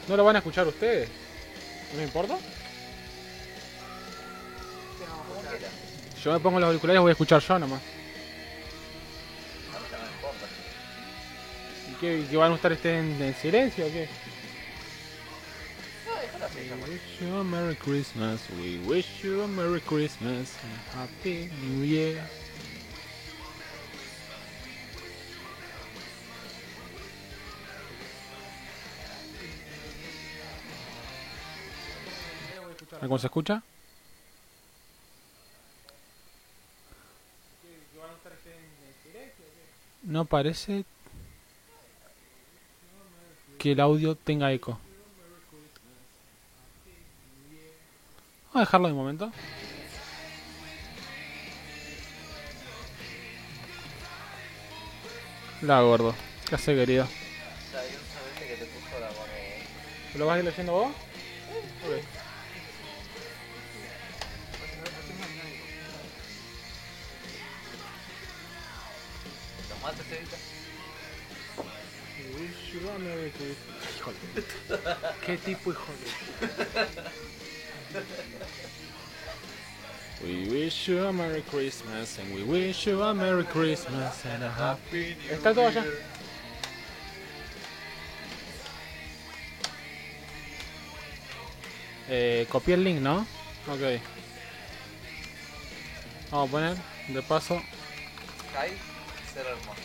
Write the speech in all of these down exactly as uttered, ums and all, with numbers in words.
¿No lo van a escuchar ustedes? ¿No me importa? Como quiera. Yo me pongo los auriculares y voy a escuchar yo nomás. A mí no me importa. ¿Y qué, y qué van a estar este en, en silencio o qué? No, déjalo así, ya We fue. wish you a Merry Christmas, we wish you a Merry Christmas and Happy New Year. ¿Cómo se escucha? No parece que el audio tenga eco. Vamos a dejarlo de momento. La gordo. ¿Qué hace, querido? Ya hay un sabete que te puso la gorra. ¿Lo vas a ir leyendo vos? Ok. ¿Los mates, Evita? Hijo de... ¿Qué tipo hijo de... We wish you a Merry Christmas and we wish you a Merry Christmas and a Happy... Está todo allá. Eh, copié el link, ¿no? Ok. Vamos a poner, de paso... Kai, ser hermoso.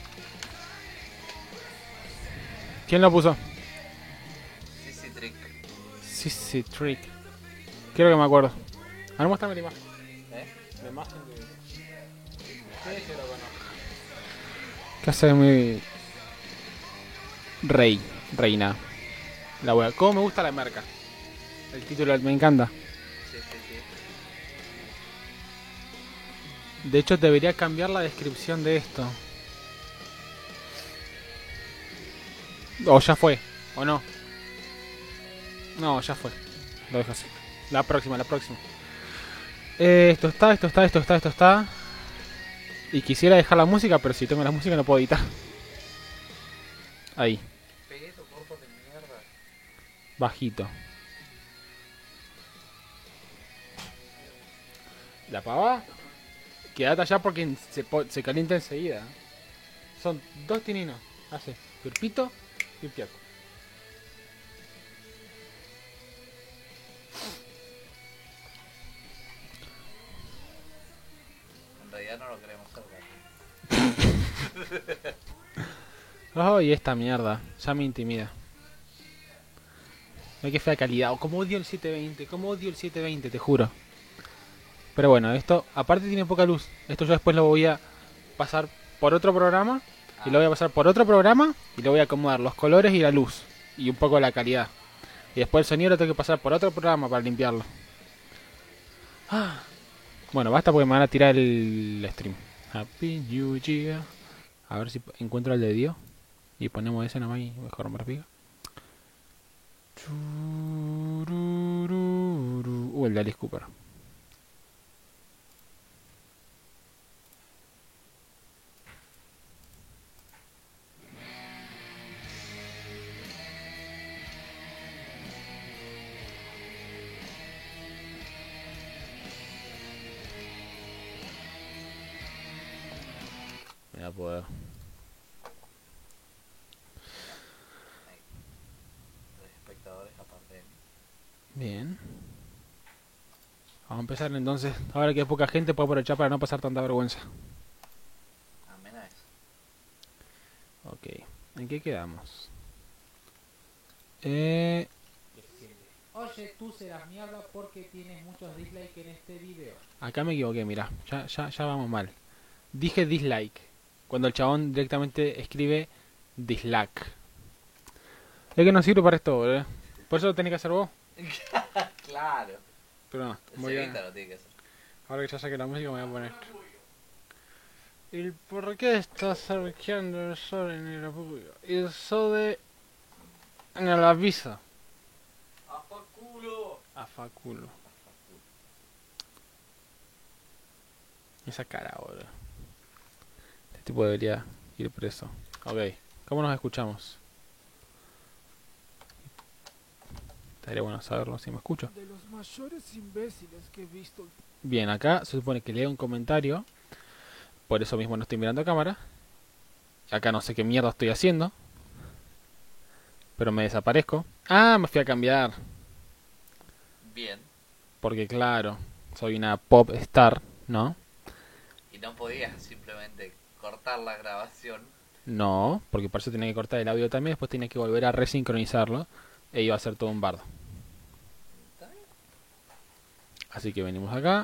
¿Quién lo puso? Sí, sí, trick. Sissy Trick. Quiero que me acuerdo. A ver, muéstrame la imagen. ¿Eh? La imagen de... Sí, sí, lo conozco. ¿Qué hace mi... Rey, reina. La wea. ¿Cómo me gusta la marca? El título me encanta. Sí, sí, sí. De hecho, debería cambiar la descripción de esto. O ya fue, o no. No, ya fue. Lo dejo así. La próxima, la próxima. Eh, esto está, esto está, esto está, esto está. Y quisiera dejar la música, pero si tengo la música no puedo editar. Ahí, Pedo, gordo de mierda. bajito. La pava. Quédate allá porque se, se calienta enseguida. Son dos tininos. Hace Pirpito y Piaco. En realidad no lo queremos cerca. Oh, y esta mierda. Ya me intimida. No, qué fea calidad. Como odio el setecientos veinte. Como odio el setecientos veinte, te juro. Pero bueno, esto aparte tiene poca luz. Esto yo después lo voy a pasar por otro programa. Ah. Y lo voy a pasar por otro programa. Y le voy a acomodar los colores y la luz. Y un poco la calidad. Y después el sonido lo tengo que pasar por otro programa para limpiarlo. Ah. Bueno, basta porque me van a tirar el stream. Happy New Year. A ver si encuentro el de Dios. Y ponemos ese nomás y mejor me pica. Uh, el de Alice Cooper. Me va a poder. Los espectadores aparte de mí. Bien. Vamos a empezar entonces. Ahora que hay poca gente, puedo aprovechar para no pasar tanta vergüenza. Amén a eso. Ok. ¿En qué quedamos? Eh... Oye, tú serás mierda porque tienes muchos dislikes en este video. Acá me equivoqué, mira. Ya, ya, ya vamos mal. Dije dislike. Cuando el chabón directamente escribe dislike. Es que no sirve para esto, boludo. Por eso lo tenés que hacer vos. Claro. Pero no. El Voy a... Evita lo tiene que hacer. Ahora que ya saqué la música me voy a poner. ¿Y por qué estás arqueando el sol en el apoyo? El sol de... en el aviso. ¡A fa culo! A faculo. Esa cara, boludo. Este tipo debería ir preso. Ok. ¿Cómo nos escuchamos? Estaría bueno saberlo si me escucho. De los mayores imbéciles que he visto. Bien, acá se supone que leo un comentario. Por eso mismo no estoy mirando a cámara. Acá no sé qué mierda estoy haciendo. Pero me desaparezco. Ah, me fui a cambiar. Bien. Porque claro, soy una pop star, ¿no? Y no podías simplemente cortar la grabación. No, porque por eso tenía que cortar el audio también. Después tenía que volver a resincronizarlo. E iba a ser todo un bardo. ¿Está bien? Así que venimos acá.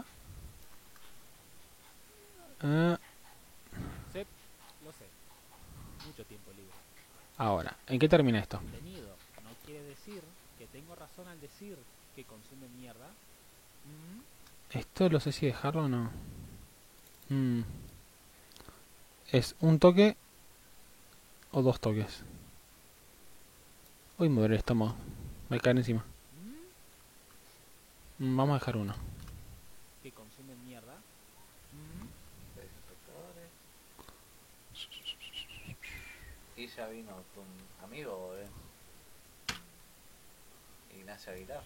Ah, Sí, lo sé. Mucho tiempo libre. ahora, ¿en qué termina esto? Tenido no quiere decir que tengo razón al decir que consume mierda. Mm, Esto lo sé si dejarlo o no. Mm. Es un toque o dos toques. Uy, me duele el estómago. Me cae encima. mm, Mm, Vamos a dejar uno. que consume mierda. Mm, Seis espectadores. Y ya vino tu amigo, eh. Ignacio Aguilar.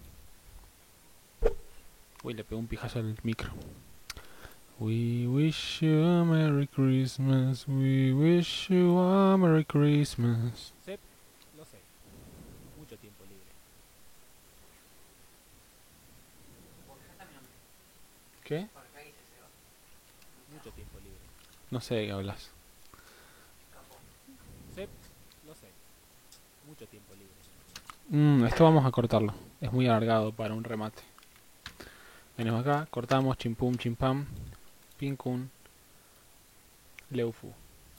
Uy, le pegó un pijazo al micro. We wish you a Merry Christmas. We wish you a Merry Christmas. sí, lo sé. Mucho tiempo libre. ¿Qué? Mucho tiempo libre. No sé de qué hablas. Sí, lo sé. Mucho tiempo libre. Mm, esto vamos a cortarlo. Es muy alargado para un remate. Venimos acá, cortamos, chimpum, chimpam, pincun, leufu.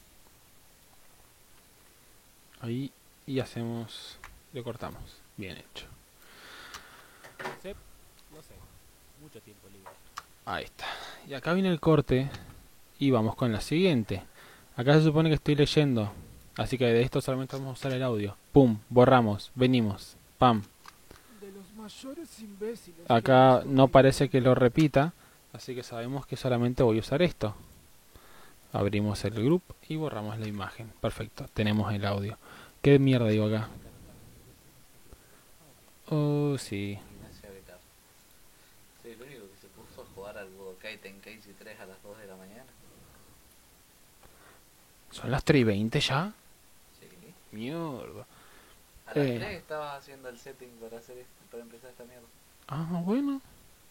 Ahí y hacemos, le cortamos. Bien hecho. Sí, lo sé. Mucho tiempo libre. Ahí está. Y acá viene el corte y vamos con la siguiente. Acá se supone que estoy leyendo, así que de esto solamente vamos a usar el audio. Pum, borramos, venimos, pam. De los mayores imbéciles. que Acá he visto no parece que lo últimamente. repita, así que sabemos que solamente voy a usar esto. Abrimos el grupo y borramos la imagen. Perfecto, tenemos el audio. ¿Qué mierda digo acá? Oh, sí. Ignacio Aguilar. Soy el único que se puso a jugar al Budokai Tenkaichi tres a las dos de la mañana. ¿Son las tres y veinte ya? Sí. Mierda. A las Eh. tres estabas haciendo el setting para hacer esto, para empezar esta mierda. Ah, bueno.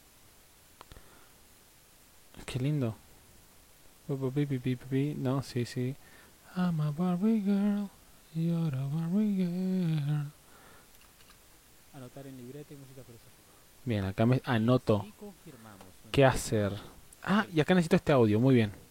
Qué lindo. Pi, pi, pi, pi, pi. No, sí, sí. I'm a Barbie girl. You're a Barbie girl. Anotar en libreta y música filosófica. Bien, acá me anoto. Y confirmamos. ¿Qué hacer? Ah, y acá necesito este audio. Muy bien.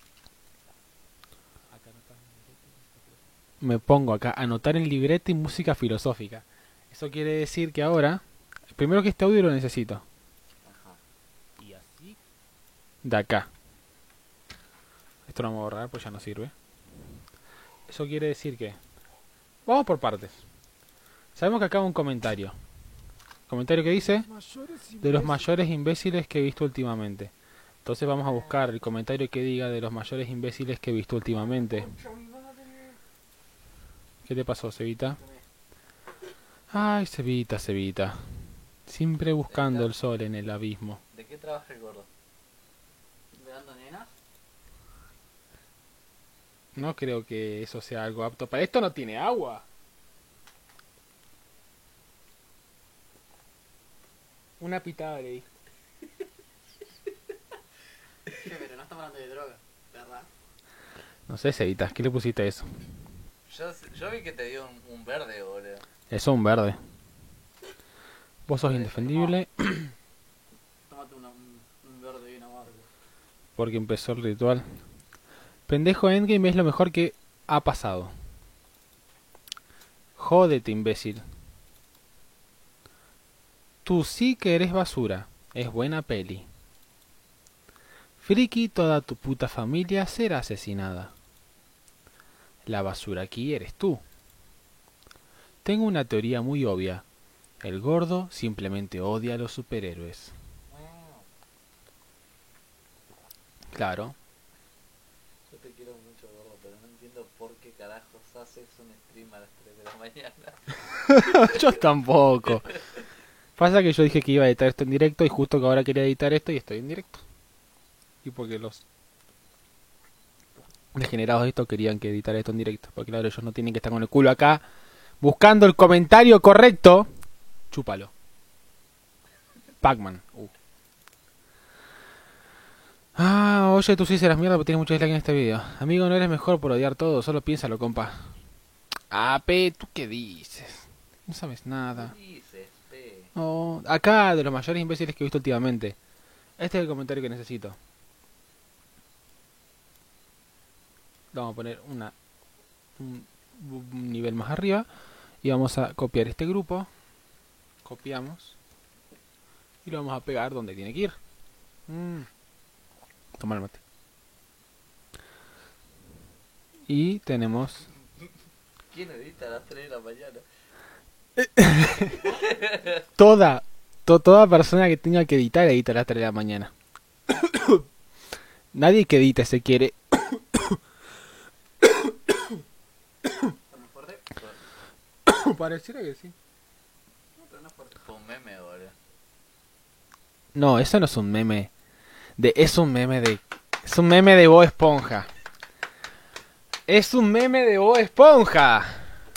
Acá anotar en libreta y música filosófica. Me pongo acá, anotar en libreta y música filosófica. Eso quiere decir que ahora, primero que este audio lo necesito. Ajá. Y así. De acá. Esto lo vamos a borrar, pues ya no sirve. Eso quiere decir que... Vamos por partes. Sabemos que acá hay un comentario. Comentario que dice... Los mayores De los imbéciles. mayores imbéciles que he visto últimamente. Entonces vamos a buscar el comentario que diga de los mayores imbéciles que he visto últimamente. ¿Qué te pasó, Cevita? Ay, Cevita, Cevita. Siempre buscando el sol en el abismo. ¿De qué trabaja el gordo? ¿Dando nenas? No creo que eso sea algo apto. Para esto no tiene agua. Una pitada le di. Che, pero no estamos hablando de droga, ¿verdad? No sé, Cevita, ¿qué le pusiste a eso? Yo, yo vi que te dio un, un verde, boludo. Eso es un verde. Vos sos indefendible Tómate una, un, un verde y una barba. porque empezó el ritual. Pendejo Endgame es lo mejor que ha pasado. Jódete, imbécil. Tú sí que eres basura. Es buena peli. Friki, toda tu puta familia será asesinada. La basura aquí eres tú. Tengo una teoría muy obvia. El gordo simplemente odia a los superhéroes. Claro. Yo te quiero quiero mucho, gordo, pero no entiendo por qué carajos haces un stream a las tres de la mañana. Yo tampoco. Pasa que yo dije que iba a editar esto en directo y justo que ahora quería editar esto y estoy en directo. Y porque los degenerados de esto querían que editara esto en directo. Porque claro, ellos no tienen que estar con el culo acá buscando el comentario correcto. Chúpalo. Pac-Man. Uh. Ah, oye, tú sí serás mierda porque tienes muchos dislikes en este video. Amigo, no eres mejor por odiar todo, solo piénsalo, compa. Ah, pe, ¿tú qué dices? No sabes nada. ¿Qué dices, pe? Oh, acá, de los mayores imbéciles que he visto últimamente. Este es el comentario que necesito. Vamos a poner una un, un nivel más arriba. Y vamos a copiar este grupo. Copiamos. Y lo vamos a pegar donde tiene que ir. Mm. Toma el mate. Y tenemos... ¿Quién edita a las tres de la mañana? Toda, to, toda persona que tenga que editar, edita a las tres de la mañana. Nadie que edite se quiere. ¿Está muy fuerte? Pareciera que sí. No, pero no es fuerte. Fue un meme, boludo. No, eso no es un meme. De, es un meme de... Es un meme de Bob Esponja. Es un meme de Bob Esponja.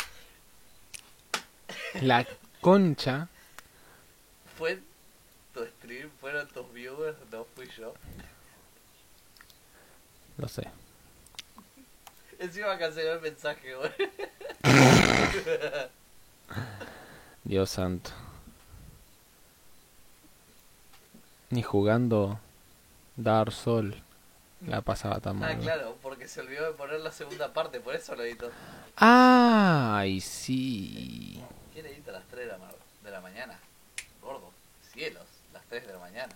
La concha. ¿Fue tu stream? ¿Fueron tus viewers? No fui yo. Lo sé. Encima canceló el mensaje, boludo. Dios santo. Ni jugando Dark Souls la pasaba tan mal. Ah, claro, porque se olvidó de poner la segunda parte, por eso lo editó. Ay, sí. ¿Quién edita a las tres de la, ma- de la mañana? Gordo, cielos, las tres de la mañana.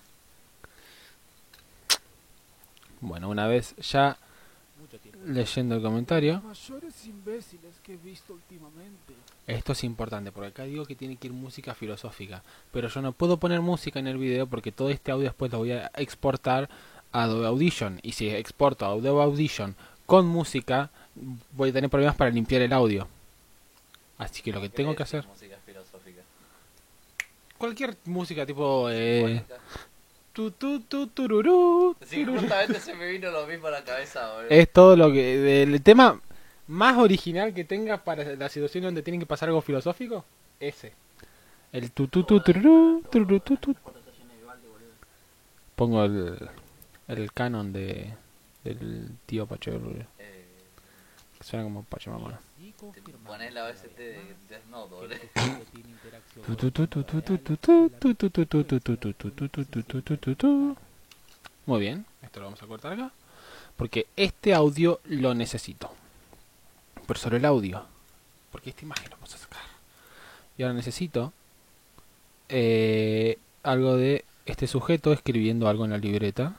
Bueno, una vez ya Mucho tiempo. leyendo el comentario, Los mayores imbéciles que he visto últimamente. esto es importante porque acá digo que tiene que ir música filosófica, pero yo no puedo poner música en el video porque todo este audio después lo voy a exportar a Adobe Audition, y si exporto a Adobe Audition con música voy a tener problemas para limpiar el audio. Así que lo que ¿Qué tengo le que decís hacer, música filosófica? cualquier música tipo eh, Sinfónica. tu tu tu tururú, Sí, tururú. justamente se me vino lo mismo a la cabeza, boludo. Es todo lo que del tema más original que tenga para la situación donde tienen que pasar algo filosófico, ese. El tu tu tu tururú, tururú, tu, tu. Las puertas están llenas de balde, boludo. Pongo el el canon de del tío Pacho, Eh, que suena como Pachamama. Y confirmamos ponés la O S una T vez de más Death Note, que boludo. este juego tiene interacción Tu, con tu, tu, el tu, mundo tu, tu, real tu, y tu, la tu, tu, tu, tu, tu, tu, tu, tu, tu, tu, tu, tu, tu, tu. Muy bien, esto lo vamos a cortar acá porque este audio lo necesito. Pero solo el audio, porque esta imagen lo vamos a sacar. Y ahora necesito eh, algo de este sujeto escribiendo algo en la libreta.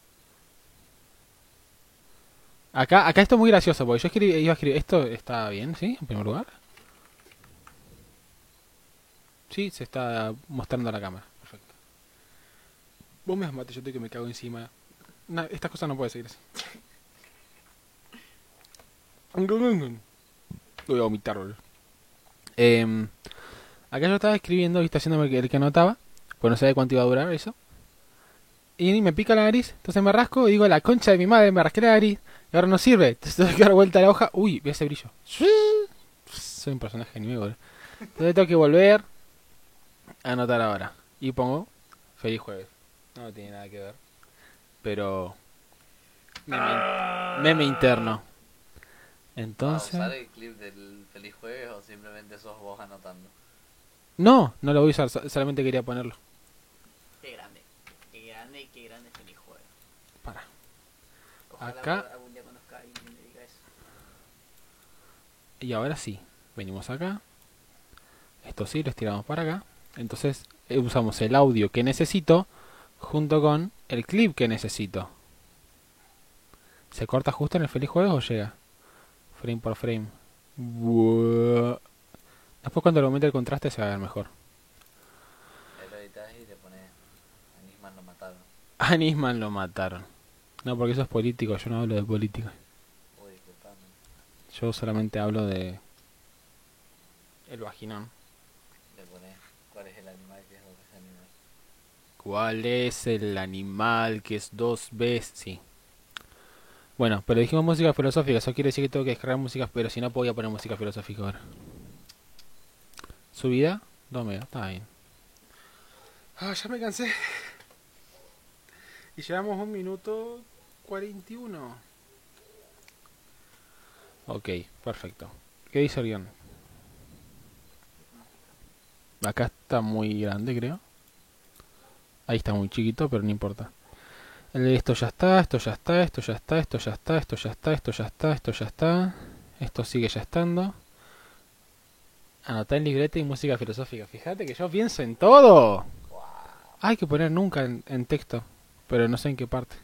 Acá, acá esto es muy gracioso, porque yo escribí, iba a escribir... ¿Esto está bien, sí? En primer lugar. Sí, se está mostrando a la cámara. Perfecto. Vos me mate, yo tengo que me cago encima. No, estas cosas no pueden seguir así. Voy a vomitar, boludo. Eh, acá yo estaba escribiendo y está haciéndome el que, el que anotaba. Pues no sabía cuánto iba a durar eso. Y me pica la nariz, entonces me rasco y digo, la concha de mi madre, me rasqué la nariz. Y ahora no sirve, entonces tengo que dar vuelta a la hoja. Uy, ve ese brillo. Soy un personaje nuevo, boludo. Entonces tengo que volver a anotar ahora. Y pongo feliz jueves. No tiene nada que ver. Pero... Meme, meme interno. Entonces... ¿Vas a usar el clip del Feliz Jueves o simplemente sos vos anotando? No, no lo voy a usar, so- solamente quería ponerlo. Qué grande. Qué grande y qué grande feliz juego. Para. Ojalá Acá. algún día conozca a alguien que me diga eso. Y ahora sí, venimos acá. Esto sí, lo estiramos para acá. Entonces eh, usamos el audio que necesito junto con el clip que necesito. ¿Se corta justo en el feliz juego o llega? Frame por frame. Buah. Después cuando le aumente el contraste se va a ver mejor. Ahí lo editas y le pones a Nisman lo mataron. A Nisman lo mataron. No, porque eso es político, yo no hablo de política. Yo solamente hablo de... el vaginón. Le pones cuál es el animal que es dos veces animal. ¿Cuál es el animal que es dos veces? Sí. Bueno, pero dijimos música filosófica. Eso quiere decir que tengo que descargar música, pero si no voy a poner música filosófica ahora. ¿Subida? Dos megas, está bien. Ah, ya me cansé. Y llevamos un minuto cuarenta y uno. Ok, perfecto. ¿Qué dice el guión? Acá está muy grande, creo. Ahí está muy chiquito, pero no importa. El- Esto ya está, esto ya está, esto ya está, esto ya está, esto ya está, esto ya está, esto ya está. Esto sigue ya estando. Anotar en libreta y música filosófica. Fíjate que yo pienso en todo. Hay que poner nunca en, en texto, pero no sé en qué parte.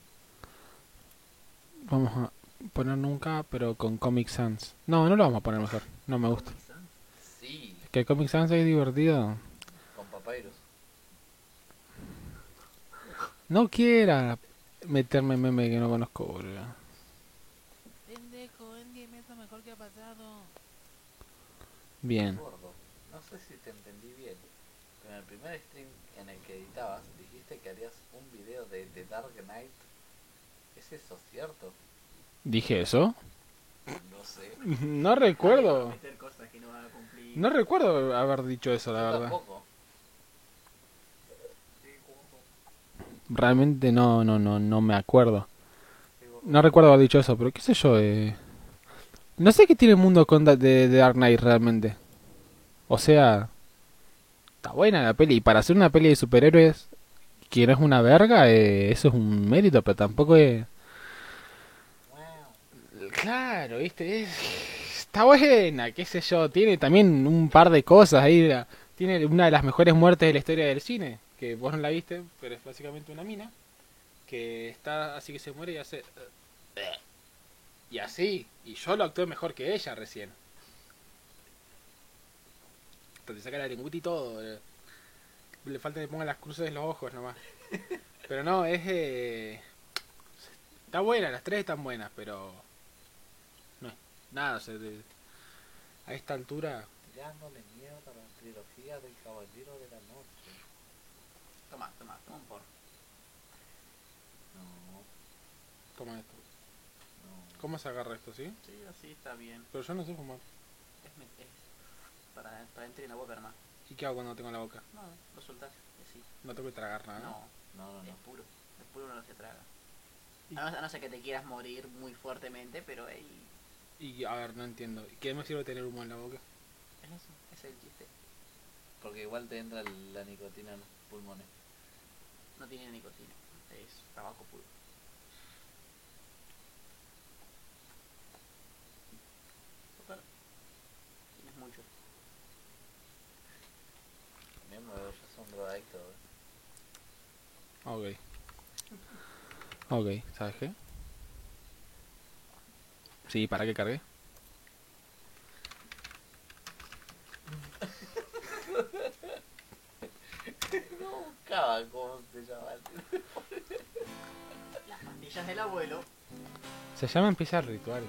Vamos a poner nunca, pero con Comic Sans. No, no lo vamos a poner mejor. No me gusta. Sí, Es que el Comic Sans es divertido. con Papyrus. No quiera meterme en meme que no conozco, boludo. Pendejo, Endgame es lo mejor que ha pasado. Bien. Gordo, no sé si te entendí bien, pero en el primer stream en el que editabas dijiste que harías un video de The Dark Knight. ¿Es eso cierto? ¿Dije eso? No sé. No recuerdo. Meter cosas que no van a cumplir. No recuerdo haber dicho eso, la Yo verdad. tampoco. Realmente no, no, no, no me acuerdo. No recuerdo haber dicho eso, pero qué sé yo. Eh... No sé qué tiene el mundo con da- de, de Dark Knight realmente. O sea, está buena la peli. Y para hacer una peli de superhéroes que no es una verga, eh, eso es un mérito, pero tampoco es... Claro, viste, es- está buena, qué sé yo. Tiene también un par de cosas ahí. la- Tiene una de las mejores muertes de la historia del cine, que vos no la viste, pero es básicamente una mina que está así que se muere y hace... Y así, y yo lo actué mejor que ella recién. Te saca la lengüita y todo. eh. Le falta que ponga las cruces de los ojos nomás. Pero no, es... Eh... Está buena, las tres están buenas, pero... No es nada, o sea, de- a esta altura... Tirándole mierda a la trilogía del Caballero de la Noche. Toma, toma, toma un porro. No, Toma esto. no. ¿Cómo se agarra esto, sí? Sí, así está bien. Pero yo no sé fumar. Es, me- es para, para entrar en la boca nomás. ¿Y qué hago cuando tengo en la boca? No, lo soltás. Así. No tengo que tragar nada, ¿no? No, No, no, es no. puro. Es puro, no se traga. Y- A no, a no ser que te quieras morir muy fuertemente, pero ahí. Y a ver, no entiendo. ¿Qué me sirve tener humo en la boca? Es eso, ese es el chiste. Porque igual te entra la nicotina en los pulmones. No tiene nicotina, es tabaco puro. Total, tienes mucho. También me veo, yo soy un drogadicto. ¿eh? Ok. Ok, ¿sabes qué? Sí, ¿para qué cargué? No buscaba cómo se llama. Las pastillas del abuelo. Se llama Empieza el Ritual.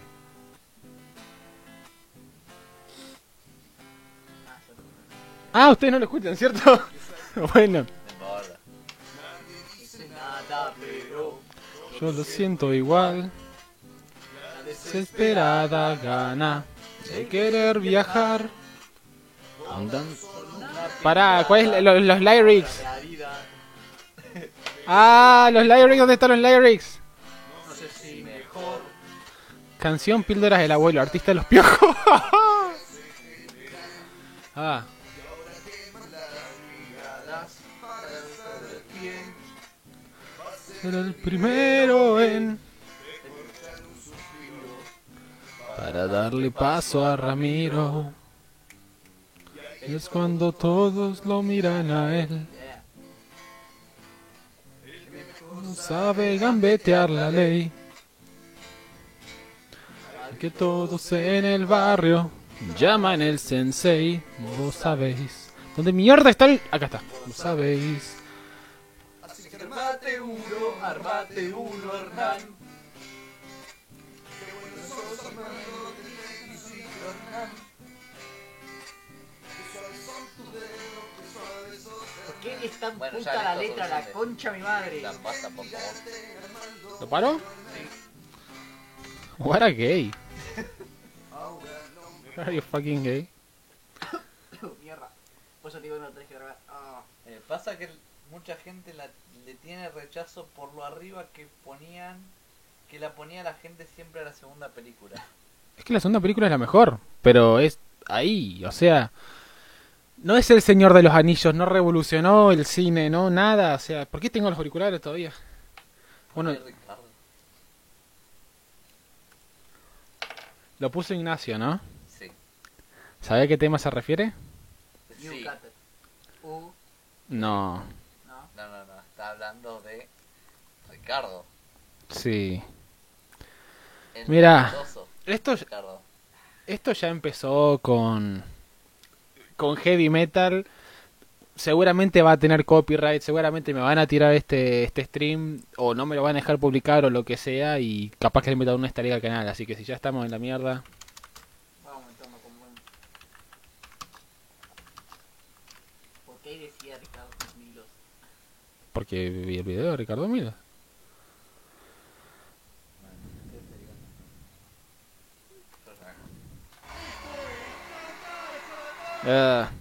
Ah, yo no- Ah, ustedes no lo escuchan, ¿cierto? Bueno, Me importa. dice nada, pero yo lo siento igual. Desesperada gana de querer viajar. Andan... Pará, ¿cuáles son los, los lyrics? la vida. Ah, los lyrics, ¿dónde están los lyrics? No sé si mejor. Canción Píldoras del Abuelo, artista de los piojos. Ah, ser el primero en... Para darle paso a Ramiro. Es cuando todos lo miran a él. No sabe gambetear la ley. Que todos en el barrio llaman el sensei. Vos sabéis. ¿Dónde mierda está el...? Acá está. Vos sabéis. Así que armate uno, armate uno, Hernán. tan Bueno, puta ya la listo, letra, la solución de- concha de mi madre. La pasta, por favor. ¿Lo paro? Sí. What a gay. Are you fucking gay? Mierda. Por eso digo, no lo tenés que grabar. Ah. Eh, pasa que mucha gente la, le tiene rechazo por lo arriba que ponían, que la ponía la gente siempre a la segunda película. Es que la segunda película es la mejor, pero es ahí, o sea, no es el Señor de los Anillos, no revolucionó el cine, no nada, o sea, ¿por qué tengo los auriculares todavía? Bueno, Ay, Ricardo. lo puso Ignacio, ¿no? Sí. ¿Sabe a qué tema se refiere? You Sí. got it. Uh, No, no. No, no, no. Está hablando de Ricardo. sí. El Mira, talentoso Esto, Ricardo. esto ya empezó con, con heavy metal. Seguramente va a tener copyright, seguramente me van a tirar este este stream o no me lo van a dejar publicar o lo que sea y capaz que le metan una estrella al canal, así que si ya estamos en la mierda. Vamos, toma con buen. ¿Por qué decía Ricardo Milos? Porque vi el video de Ricardo Mila. Bueno, ¿qué te digo? Yo ya- Ah,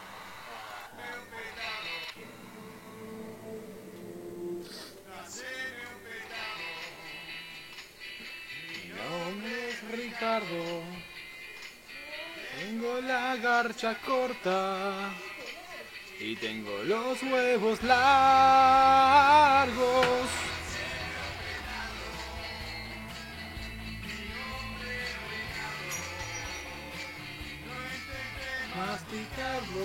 mi nombre es Ricardo. Tengo la garcha corta y tengo los huevos largos. Masticarlo.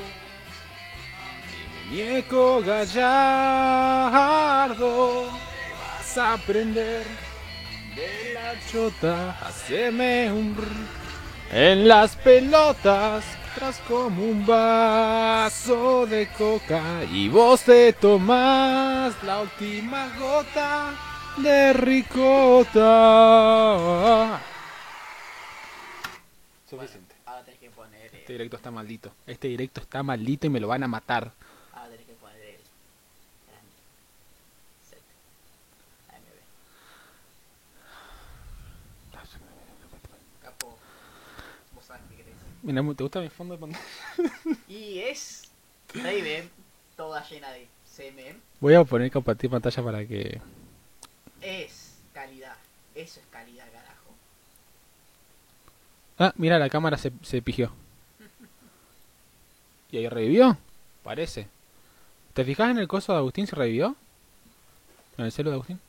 Mi muñeco gallardo. Vas a aprender de la chota. Haceme un r- en las pelotas. Tras como un vaso de coca. Y vos te tomás la última gota de ricota. Suficiente. Ahora tenés que poner. Este Eh, directo está maldito. Este directo está maldito y me lo van a matar. ahora tenés que poner el. Gran set. A M B. Capo. Vos sabés qué querés. Mira, ¿te gusta mi fondo de pantalla? Y es. Raven, toda llena de semen. Voy a poner compartir pantalla para que... Es calidad. Eso es calidad, carajo. Ah, mira, la cámara se, se pigió. ¿Y ahí revivió? Parece. ¿Te fijas en el coso de Agustín si revivió? ¿En el celo de Agustín?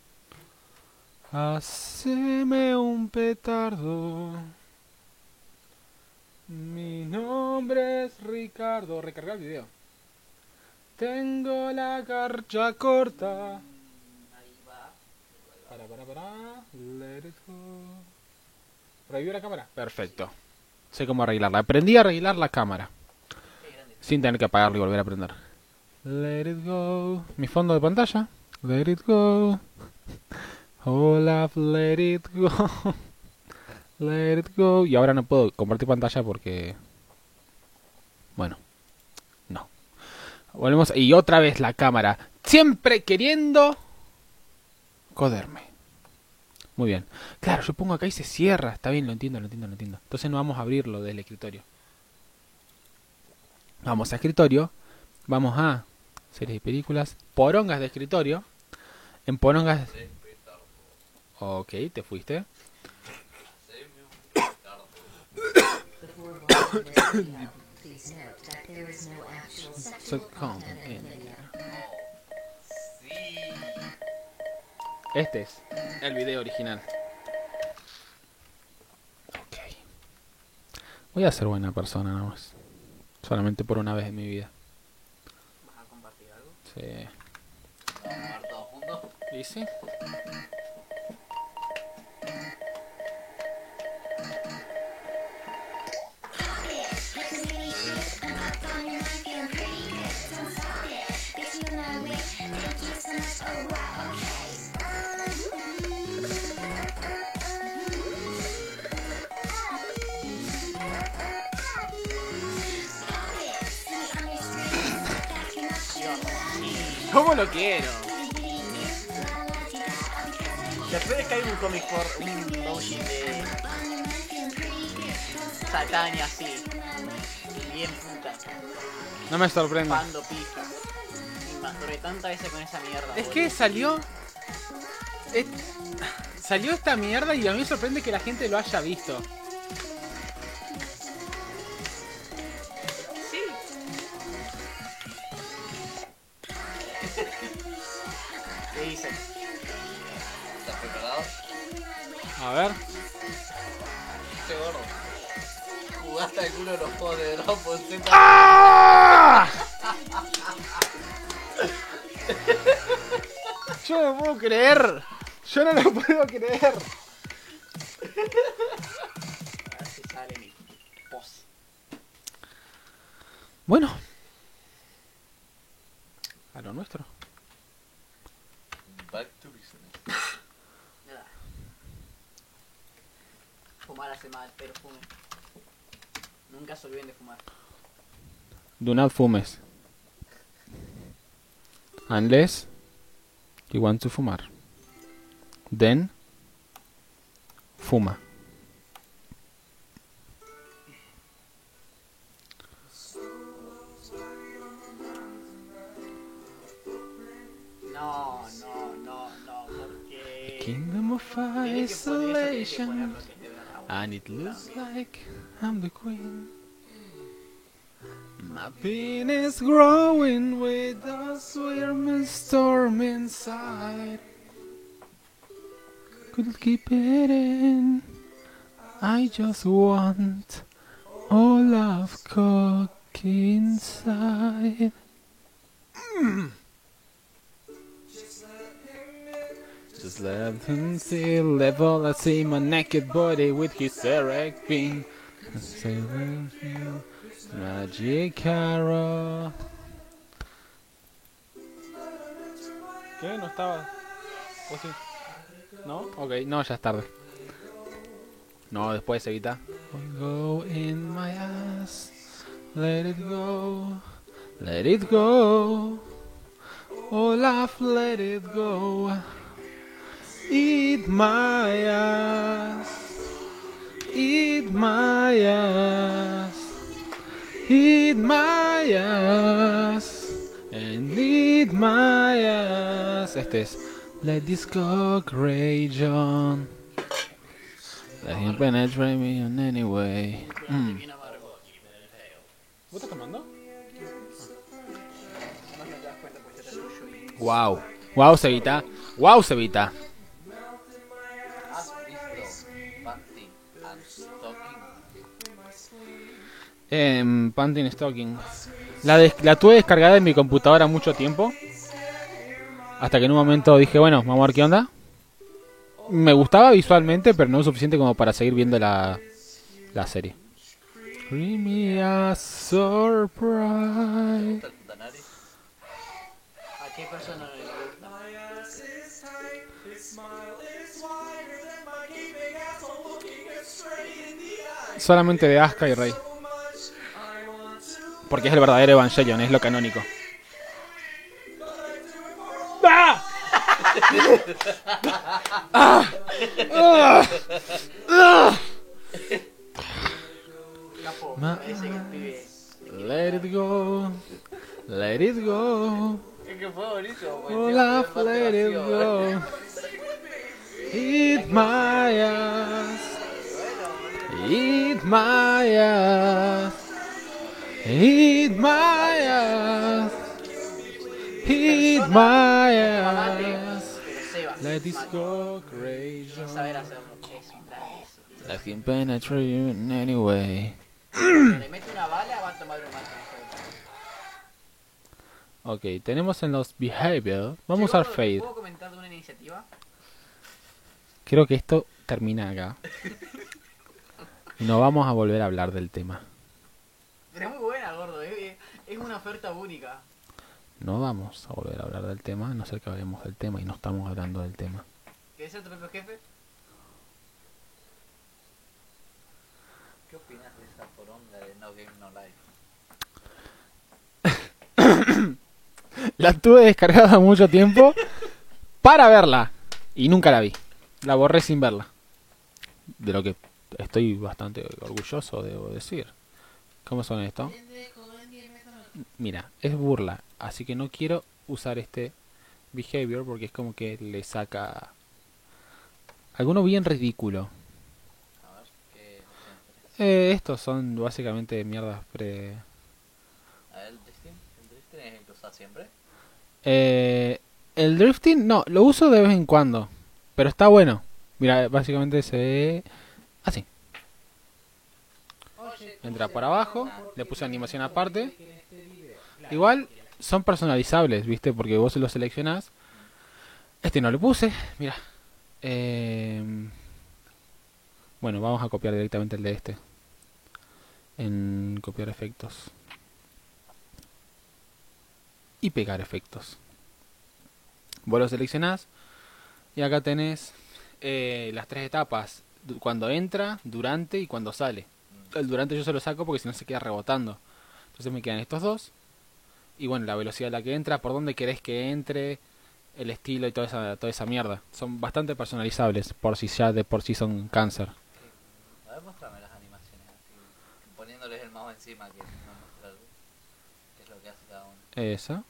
Haceme un petardo. Mi nombre es Ricardo. Recargar el video. Tengo la garcha corta. Ahí va. Para, para, para. Let it go. ¿Revivió la cámara? Perfecto. Sé cómo arreglarla. Aprendí a arreglar la cámara. Qué grande. Sin tener que apagarla y volver a prender. Let it go. Mi fondo de pantalla. Let it go. Hola, let it go. Let it go. Y ahora no puedo compartir pantalla porque... Bueno. No. Volvemos. Y otra vez la cámara. Siempre queriendo... Joderme. Muy bien. Claro, yo pongo acá y se cierra. Está bien, lo entiendo, lo entiendo, lo entiendo. Entonces no vamos a abrirlo del escritorio. Vamos a escritorio. Vamos a series y películas. Porongas de escritorio. En porongas... Ok, te fuiste. Please note that there is no actual So sexual calm content in in the video. Sí. Este es el video original. Ok. Voy a ser buena persona nada más. Solamente por una vez en mi vida. ¿Vas a compartir algo? Sí. Vamos a ver todos juntos. ¿Y sí? ¿Cómo lo quiero? Después de que hay un cómic por un doujin de Satania así, bien puta, No me sorprende. pando pija. Y masturbé tantas veces con esa mierda. Es boludo. que salió... es- Salió esta mierda y a mí me sorprende que la gente lo haya visto. Sí. ¿Qué dice? ¿Estás preparado? A ver. Che, gordo. ¿Jugaste alguno de los juegos de Dragon Ball Z? ¡Ah! Yo no lo puedo creer. Yo no lo puedo creer. A ver si sale mi pos. Bueno. A lo nuestro. Back to business. Nada. Fumar hace mal, pero fume. Nunca se olviden de fumar. Do not fumes. Unless you want to fumar. Then fuma. No, no, no, no, porque... Kingdom of Tiene que poner eso, tiene que isolation. ponerlo, que te vean agua. And it looks like I'm the queen. My pain is growing with a swimming storm inside. Couldn't keep it in. I just want all of cook inside. Just let him see level. I see my naked body with his erect beam. Magic arrow. ¿Qué? ¿No estaba? ¿O sí? ¿No? Ok, no, ya es tarde. No, después evita. Go in my ass. Let it go. Let it go. Olaf, let it go. Eat my ass. Eat my ass. Eat my ass. And eat my ass. Este es. Let this cock rage on. Let him penetrate me in any way. Mm. Bien amargo. ¿Vos estás tomando? No te das cuenta porque te tuyo y... Wow. Wow, Cevita. Wow, Cevita. ¿Has visto Panty and Stocking? Eh, Panting Stocking. La, des- la tuve descargada en mi computadora mucho tiempo. Hasta que en un momento dije, bueno, vamos a ver qué onda. Me gustaba visualmente, pero no suficiente como para seguir viendo la, la serie. Bring me a surprise. ¿Gusta el Futanari? ¿A qué persona no le gusta? Solamente de Asuka y Rey. Porque es el verdadero Evangelion, es lo canónico. ¡Ah! ¡Ah! ¡Ah! ¡Ah! Capo, Ma- parece que el pibe... Let it go. Let it go. Es que fue buenísimo, porque Olaf, encima let tenía it parte vacío, go. Eat my ass. Eat my ass. Eat my ass. Eat my ass. Pero Seba, Let this Mati, go crazy. sin saber hacerlo. Es un plan eso. Let him penetrate you in any way. Si le mete una bala, va a tomar un macho. Ok, tenemos en los behavior. Vamos a usar fade. ¿Puedo comentar de una iniciativa? Creo que esto termina acá. Y no vamos a volver a hablar del tema. Pero es muy buena, gordo. Es, es una oferta única. No vamos a volver a hablar del tema, a no ser que hablemos del tema y no estamos hablando del tema. ¿Querés ser tu propio jefe? ¿Qué opinas de esa poronga de No Game No Life? La tuve descargada mucho tiempo para verla. Y nunca la vi. La borré sin verla. De lo que estoy bastante orgulloso, debo decir. ¿Cómo son esto? Mira, es burla. Así que no quiero usar este behavior porque es como que le saca alguno bien ridículo. A ver, ¿qué opciones tenés? Eh, estos son básicamente mierdas pre... A ver, el drifting. ¿El drifting es el que usas siempre? Eh, el drifting, no, lo uso de vez en cuando. Pero está bueno. Mira, básicamente se ve así. Entra por abajo, le puse animación aparte. Igual son personalizables, ¿viste? Porque vos lo seleccionás. Este no le puse, mira. Eh, bueno, vamos a copiar directamente el de este. En copiar efectos. Y pegar efectos. Vos lo seleccionás. Y acá tenés eh, las tres etapas. Du- Cuando entra, durante y cuando sale. El durante yo se lo saco porque si no se queda rebotando. Entonces me quedan estos dos. Y bueno, la velocidad a la que entra, por dónde querés que entre, el estilo y toda esa, toda esa mierda. Son bastante personalizables por si ya de por sí son cáncer. A ver, mostrame las animaciones así. Poniéndoles el mouse encima que no mostrar qué es lo que hace cada uno. Esa.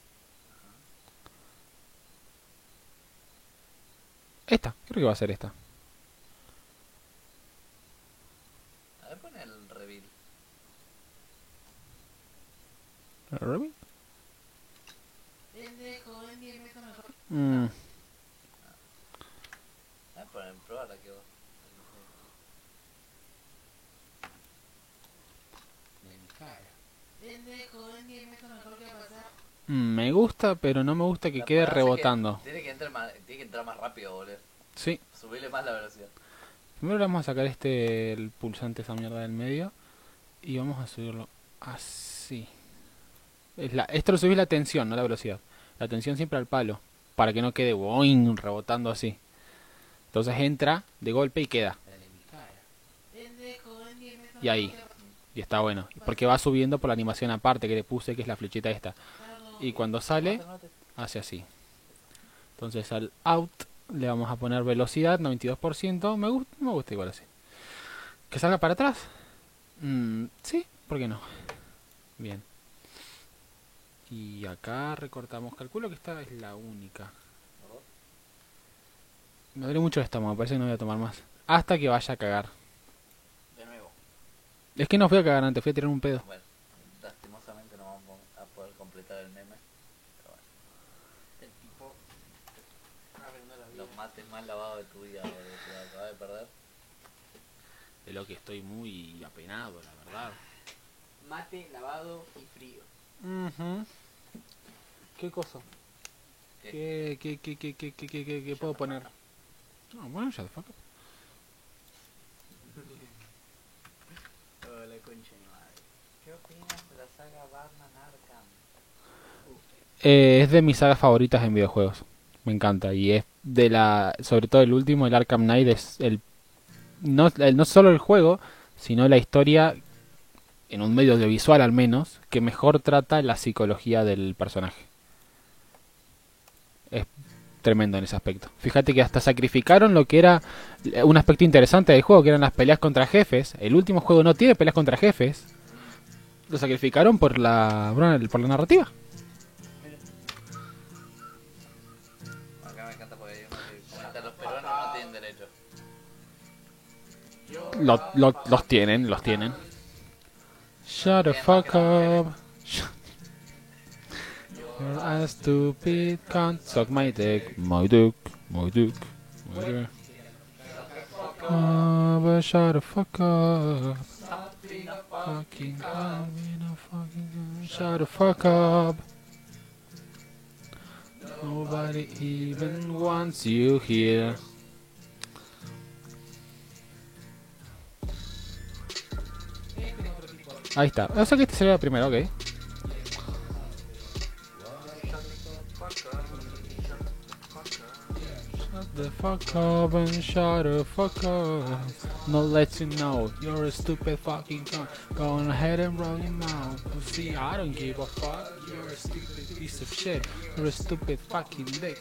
Esta, creo que va a ser esta. A ver, pon el reveal. ¿Ruby? Mm, A ver, pon el probar aquí vos. mm, me gusta, pero no me gusta que La quede verdad es rebotando. Tiene que, entrar más, tiene que entrar más rápido, boludo. Sí. Subirle más la velocidad. Primero le vamos a sacar este, el pulsante, esa mierda del medio. Y vamos a subirlo así. Es la, esto lo subís la tensión, no la velocidad. La tensión siempre al palo. Para que no quede boing, rebotando así. Entonces entra de golpe y queda. Y ahí. Y está bueno. Porque va subiendo por la animación aparte que le puse, que es la flechita esta. Y cuando sale, hace así. Entonces al out le vamos a poner velocidad, noventa y dos por ciento. Me gusta, me gusta igual así. ¿Que salga para atrás? Mm, sí, ¿por qué no? Bien. Y acá recortamos. Calculo que esta es la única. Me duele mucho el estómago, parece que no voy a tomar más. Hasta que vaya a cagar. De nuevo. Es que no fui a cagar antes, fui a tirar un pedo. Bueno, lastimosamente no vamos a poder completar el meme. Pero bueno. El tipo arruinó la vida. Los mates más lavados de tu vida, boludo. Te acabas de perder. De lo que estoy muy apenado, la verdad. Mate, lavado y frío. Uh-huh. ¿Qué cosa? ¿Qué? ¿Qué, qué, qué, qué, qué, qué, qué, qué puedo poner? Ah, bueno, ya the fuck up. Oh, la concha de mi madre. ¿Qué opinas de la saga Batman Arkham? Eh, es de mis sagas favoritas en videojuegos. Me encanta. Y es de la... Sobre todo el último, el Arkham Knight, es el... No, el, no solo el juego, sino la historia, en un medio audiovisual al menos, que mejor trata la psicología del personaje. Es tremendo en ese aspecto. Fíjate que hasta sacrificaron lo que era un aspecto interesante del juego, que eran las peleas contra jefes. El último juego no tiene peleas contra jefes. Lo sacrificaron por la, por la narrativa. Acá me encanta porque hay uno que comenta los peruanos no tienen derecho. Lo, lo- los tienen, los tienen. Shut the fuck up. You're a stupid cunt. Suck my dick, my dick, my dick, my dick. Oh, but shut the fuck up. Fucking up, in a fucking shut the fuck up. Nobody even wants you here. Ahí está. O sea que este sería el primero, ok. Shut the fuck fuck up and shut the fuck up. No let you know you're a stupid fucking cunt. Go on ahead and run your mouth. See, I don't give a fuck. You're a stupid piece of shit. You're a stupid fucking dick.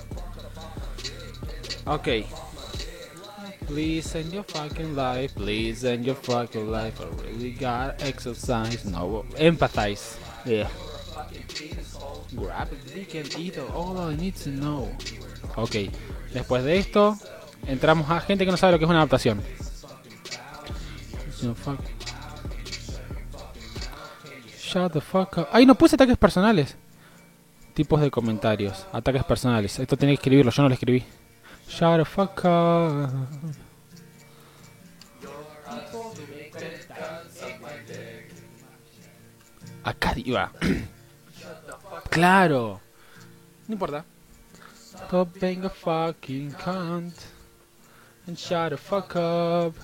Okay. Please end your fucking life. Please end your fucking life. I really got exercise. No, empathize. Yeah. Grab a dick and eat all I need to know. Ok, después de esto entramos a gente que no sabe lo que es una adaptación. Shut the fuck up. Ay, no puse ataques personales. Tipos de comentarios. Ataques personales. Esto tiene que escribirlo, yo no lo escribí. Shut the fuck up. Acá iba. Claro. No importa. Stop being a fucking cunt and shut the fuck up.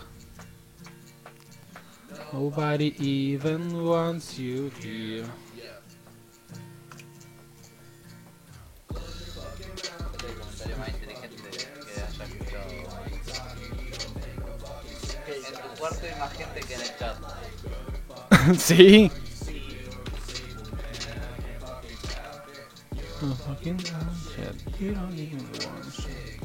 Nobody even wants you here. El comentario más inteligente que haya escuchado. En tu cuarto hay más gente que en el chat. Sí. Oh, fucking shit. You don't even want shit.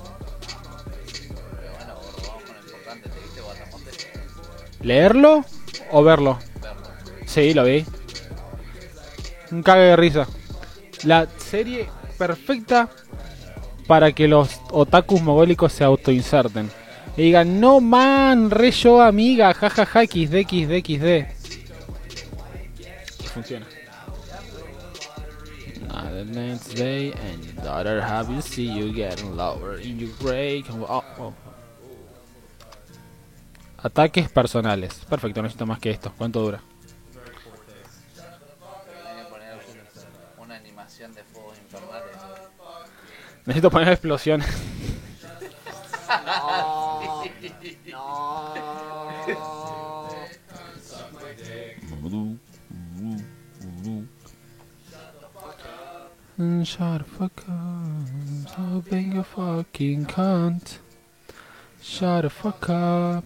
Pero bueno, vamos con lo importante. ¿Te viste Guatamonte? ¿Leerlo o verlo? Verlo. Sí, lo vi. Un cague de risa. La serie perfecta para que los otakus mogólicos se autoinserten. Y digan, no man, re yo amiga, jajaja, xd, xd, xd. Y funciona. The next day and your daughter have you see you getting lower in your break. Oh, oh. Ataques personales. Perfecto, no necesito más que esto. ¿Cuánto dura? Tenía que poner un- una animación de fuegos infernales. Necesito poner explosiones. No. No. Mm, shut the fuck up. Stop being a fucking cunt. Shut the fuck up.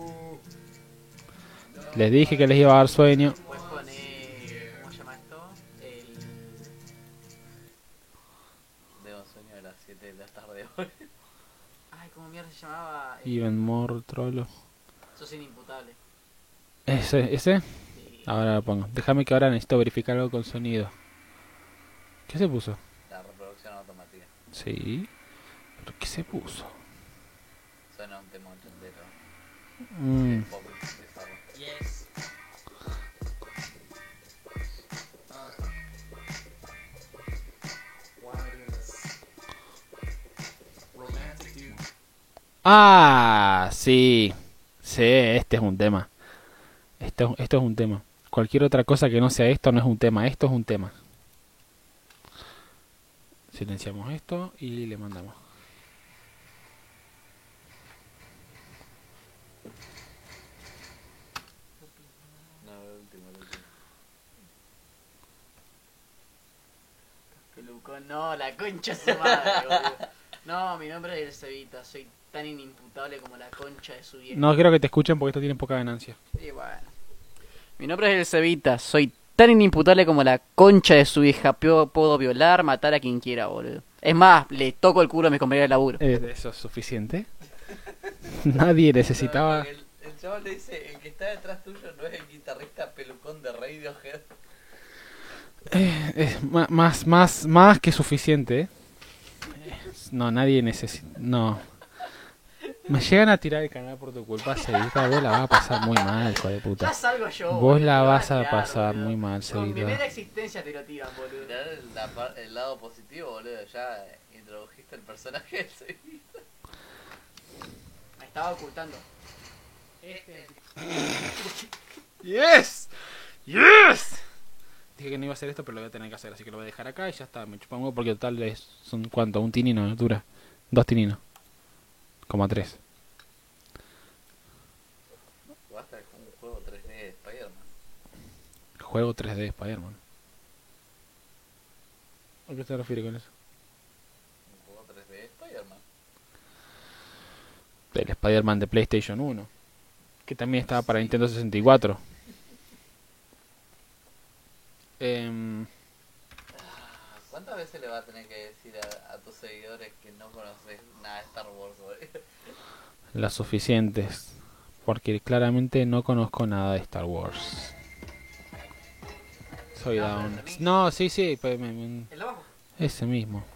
Les dije que les iba a dar sueño. Puedes poner. ¿Cómo se llama esto? El. Debo sueño de las siete de la tarde hoy. Ay, ¿cómo mierda se llamaba? El... Even more trollo. Sos inimputable. Ese, ese. Sí. Ahora lo pongo. Déjame que ahora necesito verificar algo con sonido. ¿Qué se puso? La reproducción automática. Sí. ¿Pero qué se puso? Suena un tema ochentero. Mm. Pop, bizarro. Yes. Ah, sí. Sí, este es un tema. Esto, esto es un tema. Cualquier otra cosa que no sea esto no es un tema. Esto es un tema. Silenciamos esto y le mandamos. No, el último, el último. Pelucón, no, la concha de su madre, boludo. No, mi nombre es El Cevita, soy tan inimputable como la concha de su vieja. No quiero que te escuchen porque esto tiene poca ganancia. Y bueno. Mi nombre es El Cevita, soy tan inimputable como la concha de su vieja. Puedo, puedo violar, matar a quien quiera, boludo. Es más, le toco el culo a mis compañeros de laburo. Eh, ¿Eso es suficiente? Nadie necesitaba... No, el, el chaval le dice, el que está detrás tuyo no es el guitarrista pelucón de Radiohead. Eh, es ma- más, más, más que suficiente. ¿Eh? No, nadie necesita... No. Me llegan a tirar el canal por tu culpa, Cevita. Vos la vas a pasar muy mal, hijo de puta. Ya salgo yo, Vos boludo, la me vas van a tirar, pasar boludo. muy mal, Con mi Cevita. mera existencia te lo tiran, boludo. Mirá el, la par- el lado positivo, boludo. Ya introdujiste el personaje de Sevita. Me estaba ocultando. Este ¡Yes! ¡Yes! Dije que no iba a hacer esto, pero lo voy a tener que hacer, así que lo voy a dejar acá y ya está. Me chupa un huevo porque total es, son cuánto, un tinino, ¿no? Dura. Dos tininos. Como tres. Jugaste un juego tres D de Spider-Man. Juego tres D de Spider-Man. ¿A qué te refieres con eso? Un juego tres D de Spider-Man. del Spider-Man de PlayStation uno, que también estaba para Nintendo sesenta y cuatro. Em, ¿Cuántas veces le vas a tener que decir a, a tus seguidores que no conoces nada de Star Wars, boludo? las suficientes, porque claramente no conozco nada de Star Wars. Soy down. No, sí, sí, pues, me- me- ¿El de abajo? ese mismo.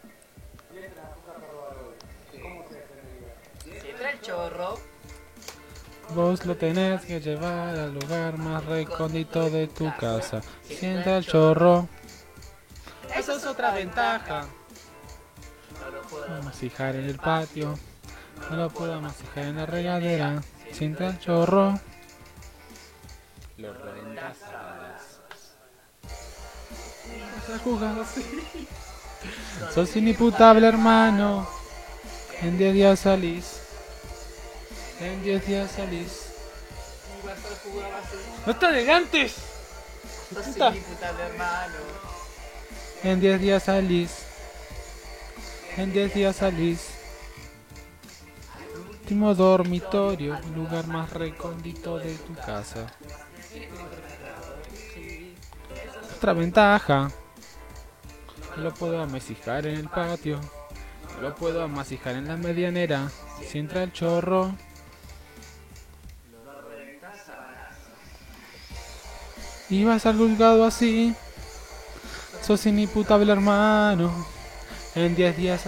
Si trae el chorro. Vos lo tenés que llevar al lugar más recóndito de tu casa. Si entra el chorro. Esa es otra ventaja. No lo puedo. Amasijar en el patio. No lo puedo amasijar en la regadera. Si entra el chorro. Lo reventas a Estás jugando así. Sos inimputable, hermano. En diez días salís. En diez días salís. ¡No te elegantes! Sos Puta. inimputable, hermano. En diez días salís. En diez días salís. Último dormitorio, lugar más recóndito de tu casa. Otra ventaja. No lo puedo amasijar en el patio. No lo puedo amasijar en la medianera. Si entra el chorro. Y vas al juzgado así. Sos inimputable, hermano. En diez días.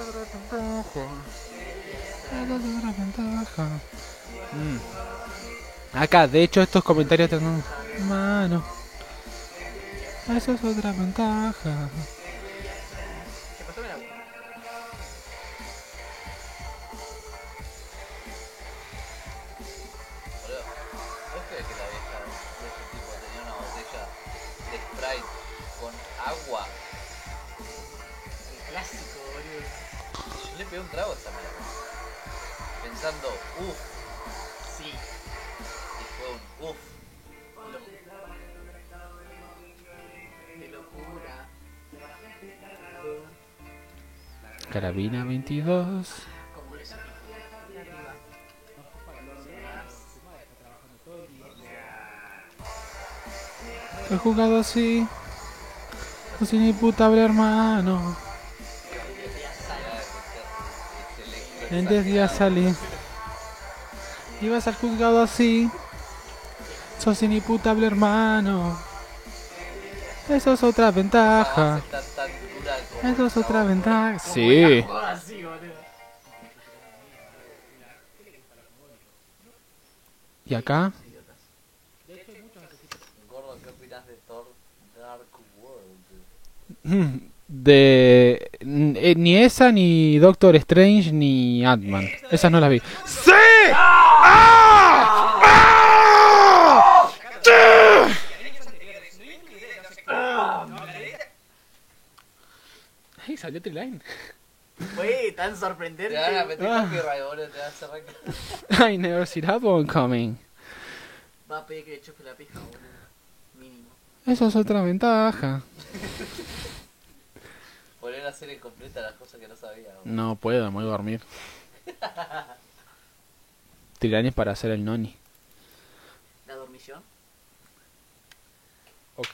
Mm. Acá, de hecho, estos comentarios tengo. Hermano. Eso es otra ventaja. ¿Qué pasó, mira? Boludo, ¿vos crees que la vieja de este tipo tenía una botella de Sprite con agua? El clásico, boludo. Yo le pegué un trago a esa mierda. Pensando, uff, Sí. y fue un uff. Qué locura. Carabina veintidós. Como eso. He jugado así. Sos inimputable, hermano. En diez días salí. Ibas al juzgado así. Sos inimputable, hermano. Eso es otra ventaja. Está tan dura como Eso es esa otra boca. ventaja. Sí. Así, boludo. ¿Y acá? Gordo, ¿qué opinas de Thor Dark World? De... eh, Ni esa, ni Doctor Strange, ni Ant-Man. Esas no las vi. ¡Sí! ¡Ah! ¡Ah! ¡Sí! Ay, salió Triline. Wey, tan Te sorprendente. van a meter Ah. copyright, boludo, te vas a arrancar. I never see that one coming. Va a pedir que le chupe la pija, boludo. Mínimo. Eso es otra ventaja. Poner la serie completa las cosas que no sabía. boludo. No puedo, me voy a dormir. Triline es para hacer el noni. La dormición. Ok.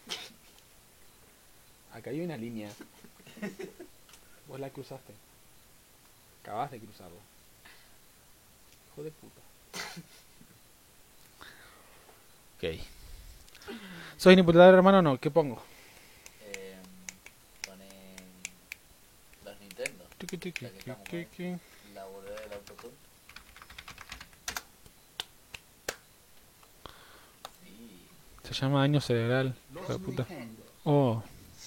Acá hay una línea. Vos la cruzaste. Acabas de cruzarla. Hijo de puta. Ok. ¿Soy inimputable, hermano o no? ¿Qué pongo? Eh, pone los Nintendo. Tiqui, tiqui, Ya que estamos tiqui, con tiqui. la boludez del autotune. Sí. Se llama daño cerebral. Hijo de puta. Oh.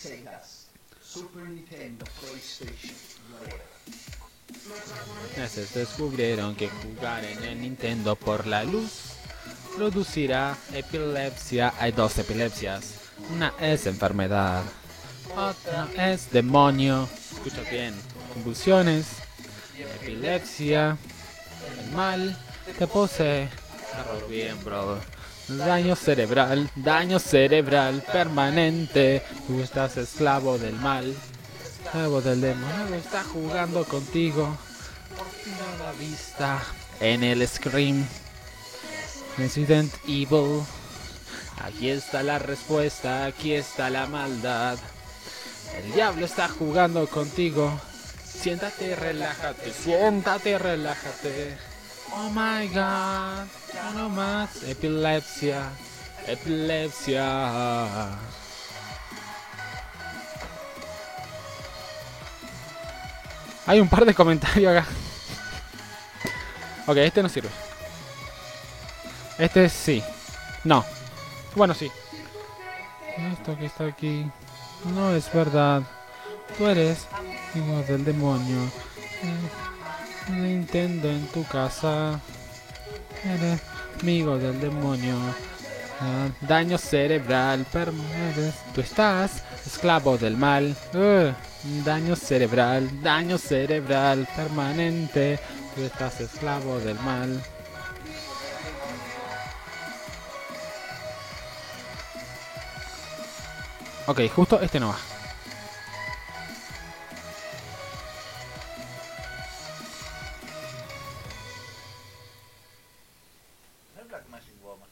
Meses descubrieron que jugar en el Nintendo por la luz producirá epilepsia. Hay dos epilepsias. Una es enfermedad. Otra es demonio. Escucha bien. Convulsiones. Epilepsia. El mal te posee. Agarro bien, bro. Daño cerebral. Daño cerebral permanente. Tú estás esclavo del mal. Esclavo del demonio. Está jugando contigo. a la vista en el Scream Resident Evil. Aquí está la respuesta, aquí está la maldad. El diablo está jugando contigo. Siéntate, relájate, siéntate, relájate. Oh my god, ya no más. Epilepsia, epilepsia. Hay un par de comentarios acá. Ok, este no sirve. Este sí. No. Bueno, sí. Esto que está aquí no es verdad. Tú eres hijo del demonio. Eh, Nintendo en tu casa. Eres amigo del demonio. Ah, daño cerebral. Permaneces. Tú estás esclavo del mal. Uh, daño cerebral. Daño cerebral permanente. Tú estás esclavo del mal. Ok, justo este no va. No es Black Magic Woman.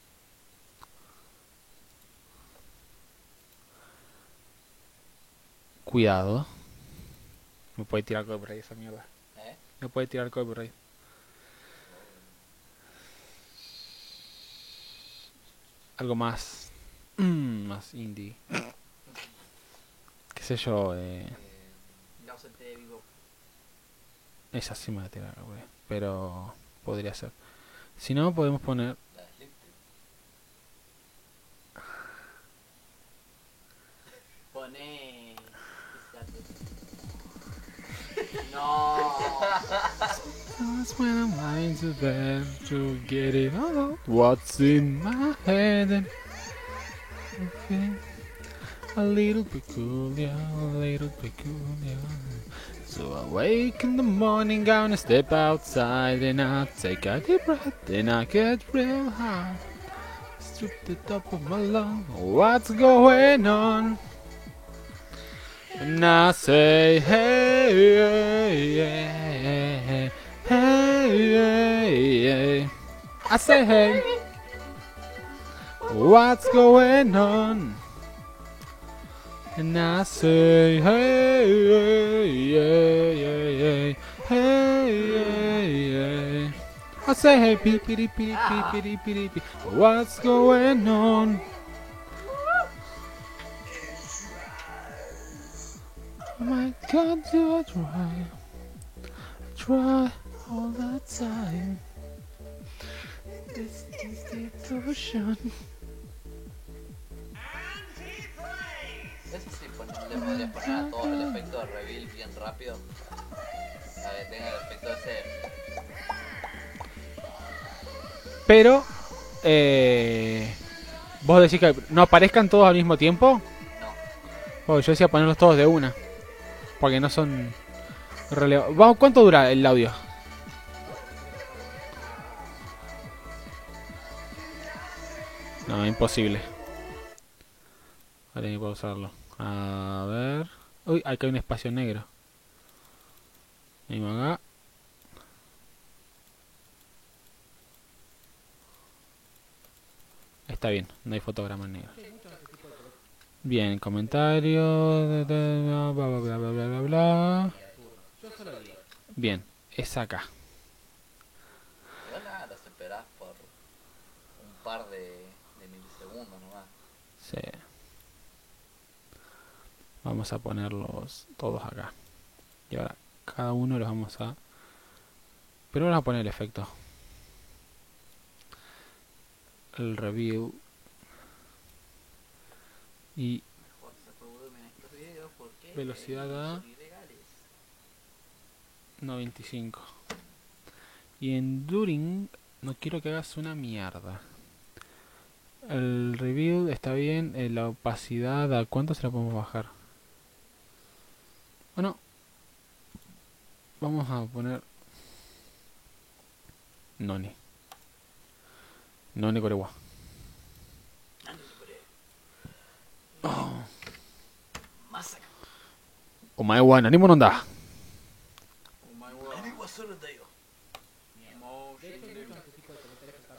Cuidado. Me puede tirar copyright esa mierda. ¿Eh? Me puede tirar copyright. Algo más. mm, más indie. Qué sé yo, eh. Eh, La ausente de vivo. Esa sí me va a tirar, güey. Pero podría ser. Si no, podemos poner. la de Slipknot. Pone... No. That's when I'm lying to bed to get it all out. What's in my head? And okay. A little peculiar, a little peculiar. So I wake in the morning, gonna step outside, and I take a deep breath, and I get real high. Strip the top of my lung. What's going on? And I say, hey, hey, hey, hey, hey, hey. I say, hey, what's going on? And I say, hey, hey, hey, hey, hey, hey, hey. I say, hey, pee, pee, pee, pee, pee, pee, pee. What's going on? Oh my God, do I try? I try all the time. This is the ocean. Ese sí pon- le podrías poner a todo el efecto de reveal bien rápido. Para que tenga el efecto ese. Pero, eh, vos decís que no aparezcan todos al mismo tiempo. No. Bueno, yo decía ponerlos todos de una. Porque no son relevantes. Vamos, ¿cuánto dura el audio? No, imposible. Vale, ni puedo usarlo. A ver. Uy, acá hay un espacio negro. Mismo acá. Está bien, no hay fotograma en negro. Bien, comentario. Bla, bla, bla, bla, bla, bla, bla. Bien, es acá. Igual nada, los esperás por un par de, de milisegundos nomás. Sí. Vamos a ponerlos todos acá. Y ahora cada uno los vamos a... Pero vamos a poner el efecto. El review. Y velocidad a noventa y cinco. Y en During no quiero que hagas una mierda. El review está bien. eh, La opacidad, ¿a cuánto se la podemos bajar? Bueno, vamos a poner Noni. Noni Korewa. Oh. Omae wa nani mono da? 何はするんだよ。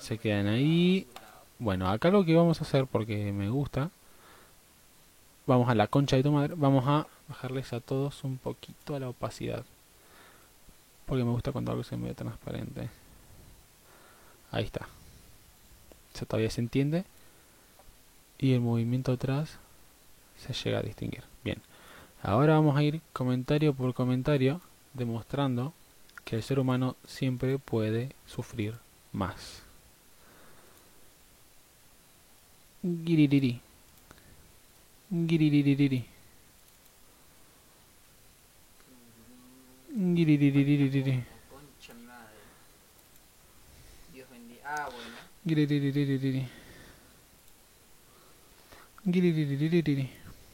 Se quedan ahí. Bueno, acá lo que vamos a hacer, porque me gusta, vamos a la concha de tu madre. Vamos a bajarles a todos un poquito a la opacidad, porque me gusta cuando algo se ve transparente. Ahí está. Eso todavía se entiende. Y el movimiento atrás se llega a distinguir. Bien. Ahora vamos a ir comentario por comentario, demostrando que el ser humano siempre puede sufrir más. Guiririri. Guiririririri. Guiririririri. Concha mi madre. Dios bendiga. Ah, bueno. Guiririririri. Guiririririri.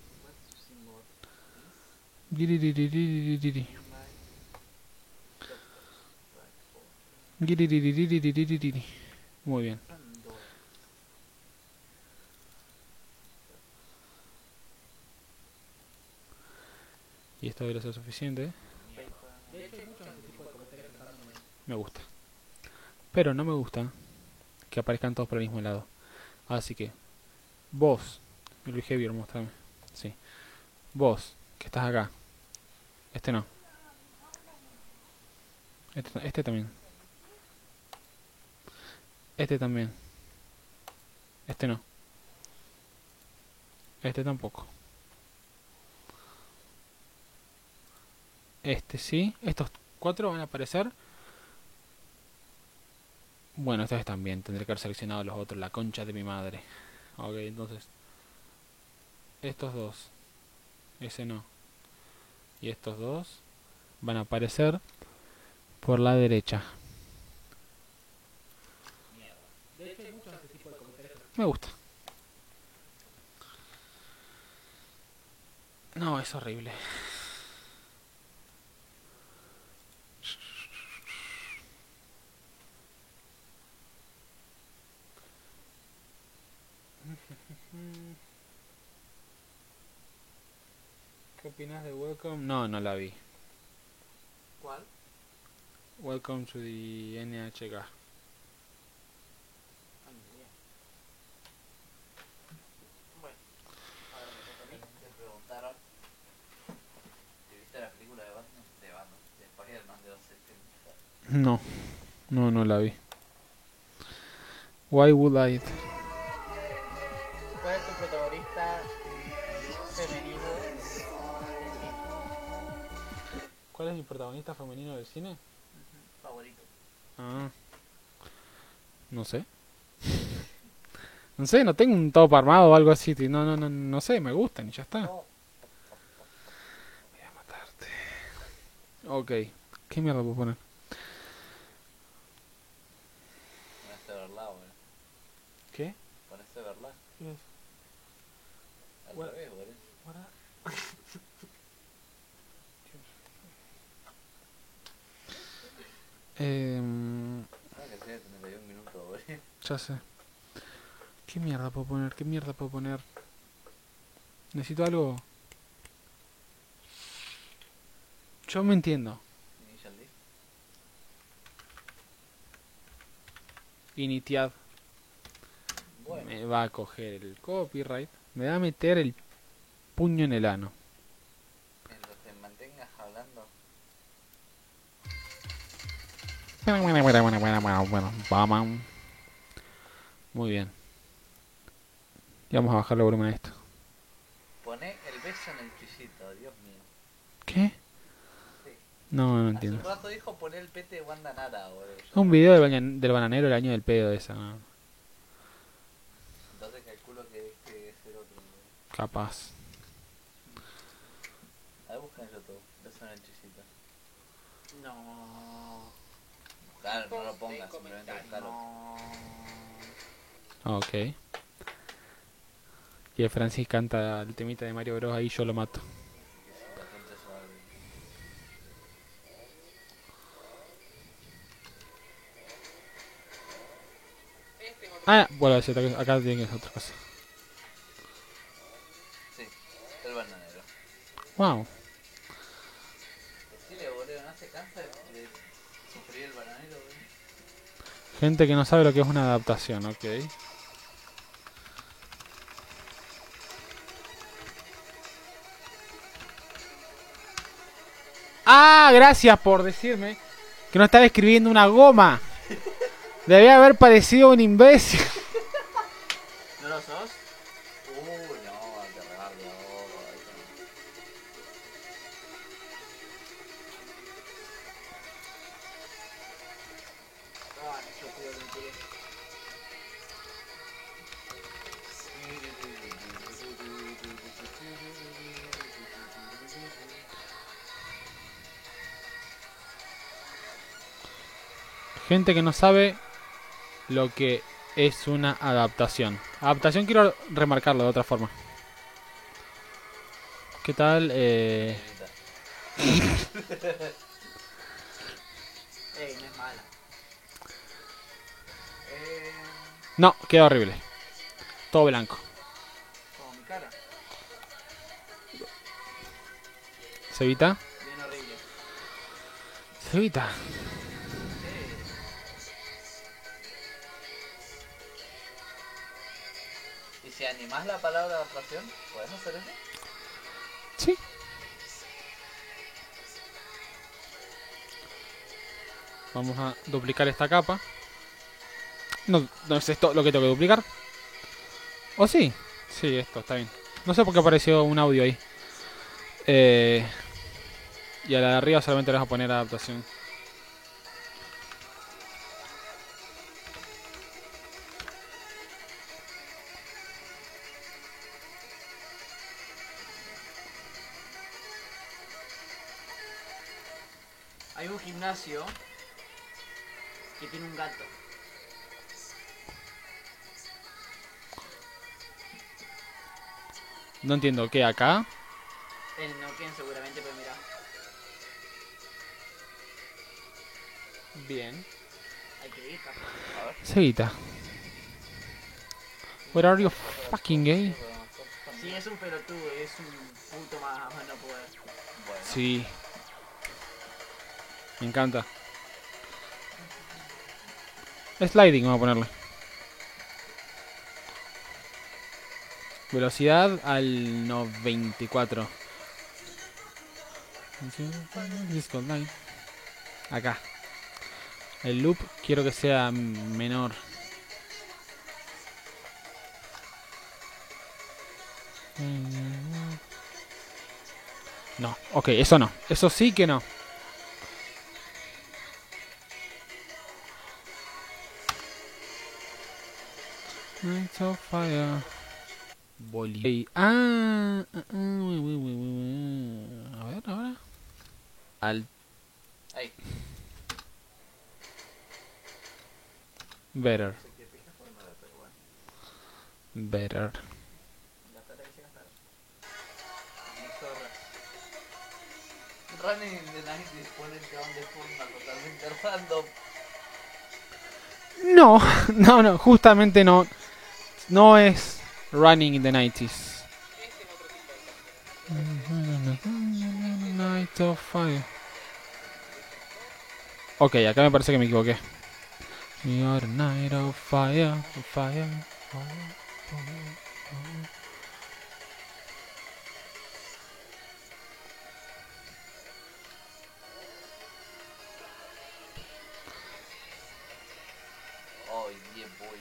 Guiririririri. Guiririririri. Muy bien. Y esto debería ser suficiente. Me gusta. Pero no me gusta que aparezcan todos por el mismo lado. Así que, vos, el behavior, mostrame. Sí. Vos, que estás acá. Este no. Este, este también. Este también. Este no. Este tampoco. Este sí. Estos cuatro van a aparecer. Bueno, estos están bien. Tendré que haber seleccionado los otros. La concha de mi madre. Ok, entonces. Estos dos. Ese no. Y estos dos van a aparecer por la derecha. Me gusta. No, es horrible. ¿Qué opinas de Welcome? No, no la vi. ¿Cuál? Welcome to the N H K. Bueno, ahora me toca a mí. Te preguntaron si viste la película de Batman, de Batman, de Spider-Man de los setenta. No, no, no la vi. Why would I? ¿Cuál es tu protagonista femenino? ¿Cuál es mi protagonista femenino del cine? Favorito. Ah, no sé. No sé, no tengo un top armado o algo así. No, no, no, no sé, me gustan y ya está. Voy a matarte. Ok, ¿qué mierda puedo poner? Poneste verla, boludo. ¿Qué? Poneste verla. ¿Qué es? Al Bueno. revés, boludo. Eh, Ah, que tiene treinta y un minutos, boludo. ya sé. ¿Qué mierda puedo poner? ¿Qué mierda puedo poner? Necesito algo. Yo me entiendo. Initial D. Initiad. Bueno, Me va a coger el copyright. Me va a meter el puño en el ano. en lo que mantengas hablando. Bueno, bueno, bueno, bueno, bueno, bueno, bueno, vamos. Muy bien. Y vamos a bajarle el volumen a esto. Poné el beso en el chillito, Dios mío. ¿Qué? Sí. No, no Hace entiendo. un rato dijo poner el pete de Wanda Nara, boludo. Es un video del, baña- del bananero el año del pedo esa, ¿no? Entonces calculo que este es el otro, boludo. Capaz. A ver, busca en YouTube, beso en el chillito. No. Buscar, no lo pongas, simplemente buscalo. No. Ok. Y el Francis canta el temita de Mario Bros. Ahí yo lo mato. La gente se va a ver. Ah, bueno, acá, acá tiene otra cosa. Sí, el bananero. Wow. Decile, boludo, no se cansa de, de sufrir el bananero, boludo. Gente que no sabe lo que es una adaptación, ok. Ah, gracias por decirme que no estaba escribiendo una goma. Debía haber parecido un imbécil. ¿No lo sos? Uy, no, te regarlo. Ah, estúpido que me tiré. Gente que no sabe lo que es una adaptación. Adaptación quiero remarcarlo de otra forma. ¿Qué tal? Eh... Ey, no es mala. Eh, No, queda horrible. Todo blanco. como mi cara. Cevita. Bien horrible. Cevita. ¿Y si animás la palabra adaptación? ¿Podés hacer eso? Sí. Vamos a duplicar esta capa. No, no es esto lo que tengo que duplicar. ¿O sí? Sí, esto, está bien. No sé por qué apareció un audio ahí. Eh, y a la de arriba solamente le vamos a poner adaptación. Hay un gimnasio que tiene un gato. No entiendo, ¿qué acá? En Neuquén seguramente, pero mira. Bien. Hay que ir, capaz. Cevita. Where are you fucking gay? Sí, es un pelotudo, es un puto más a no poder. Bueno, Sí. Me encanta. Sliding vamos a ponerle. Velocidad al noventa y cuatro. Disco line. Acá. El loop quiero que sea menor. No, ok, eso no. Eso sí que no. Night of Fire. Boli. Ah, ah, ah, uy, uy, uy, uy, uy. A ver, ahora. Al. ahí. Better. Better. Running in the night dispone el chabón de forma totalmente random. No, no, no, justamente no. No es Running in the nineties. Night of Fire. Ok, acá me parece que me equivoqué. We are the night of fire, of fire, fire, fire, fire. Oh, yeah, boy.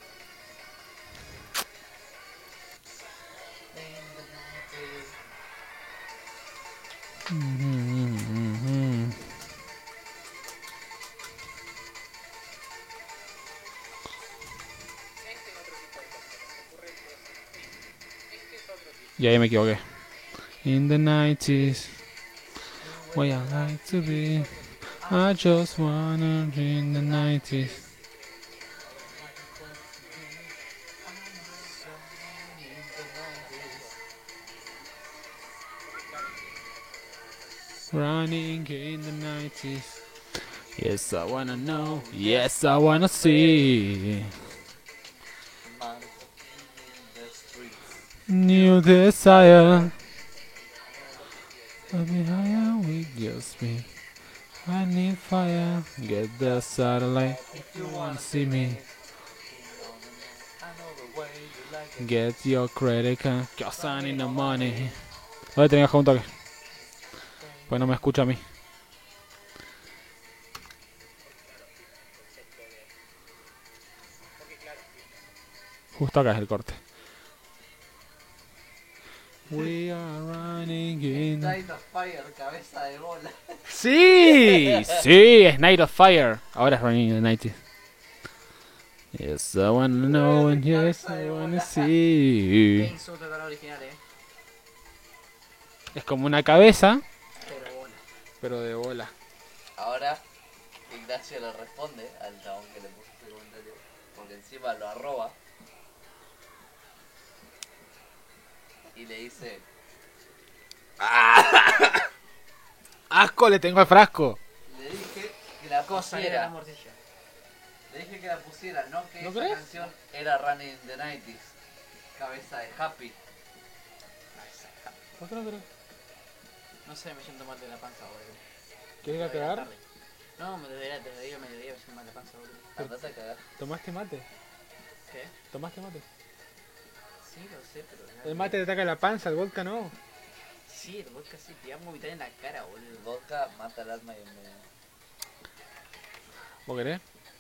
Y ahí me equivoqué. In the nineties, where I like to be. I just wanna be in the nineties. Running in the nineties. Yes, I wanna know. Yes, I wanna see. New desire. I'll be higher with just me. I need fire. Get the satellite. If you wanna see me. I know the way you like it. Get your credit card. Cause I need the money. Voy a tener que bajar un toque. Pues no me escucha a mí. Justo acá es el corte. We are running in. Night of Fire, cabeza de bola. Sí, sí, es Night of Fire. Ahora es Running in the nineties. Yes, I wanna know and yes, I wanna Qué see. insulto para el original, eh. Es como una cabeza, Pero bueno. pero de bola. Ahora Ignacio le responde al chabón que le puso ese comentario, porque encima lo arroba y le dice, Asco le tengo al frasco. le dije que la Cosa era la pusiera, morcilla. le dije que la pusiera, no que ¿No esa crees? canción era Running in the nineties, cabeza de Happy. ¿Por qué no crees? No sé, me siento mal de la panza, boludo. ¿Quieres ir a cagar? No, me debería, te digo, me debería me siento mal de la panza, boludo. Andate a cagar. ¿Tomaste mate? ¿Qué? ¿Tomaste mate? Sí, lo sé, pero... El mate te ataca la panza, el vodka no. Sí, el vodka sí, te iba a vomitar en la cara, El boludo. vodka mata el alma y el medio. ¿Vos querés?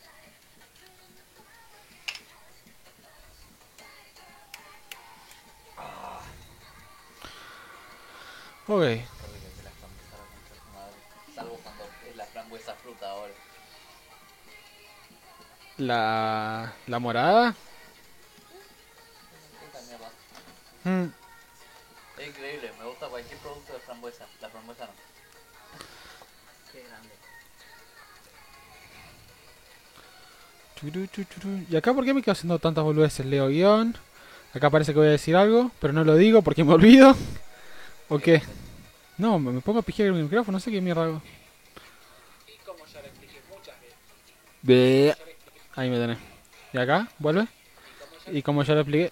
Ok. Qué rico que la frambuesa la concha de su madre. Salvo cuando es la frambuesa fruta ahora. La... La morada. Esta mierda. Mm. Es increíble, me gusta cualquier producto de frambuesa. La frambuesa no. Qué grande. Churu, chu, churu. ¿Y acá por qué me quedo haciendo tantas boludeces? Leo guión. Acá parece que voy a decir algo, pero no lo digo porque me olvido. ¿O qué? No, me me pongo a pijear el micrófono, no sé qué mierda hago. Y como ya le expliqué muchas veces, Ve. Ahí me tenés. ¿Y acá? ¿Vuelve? y como ya Y como ya lo expliqué.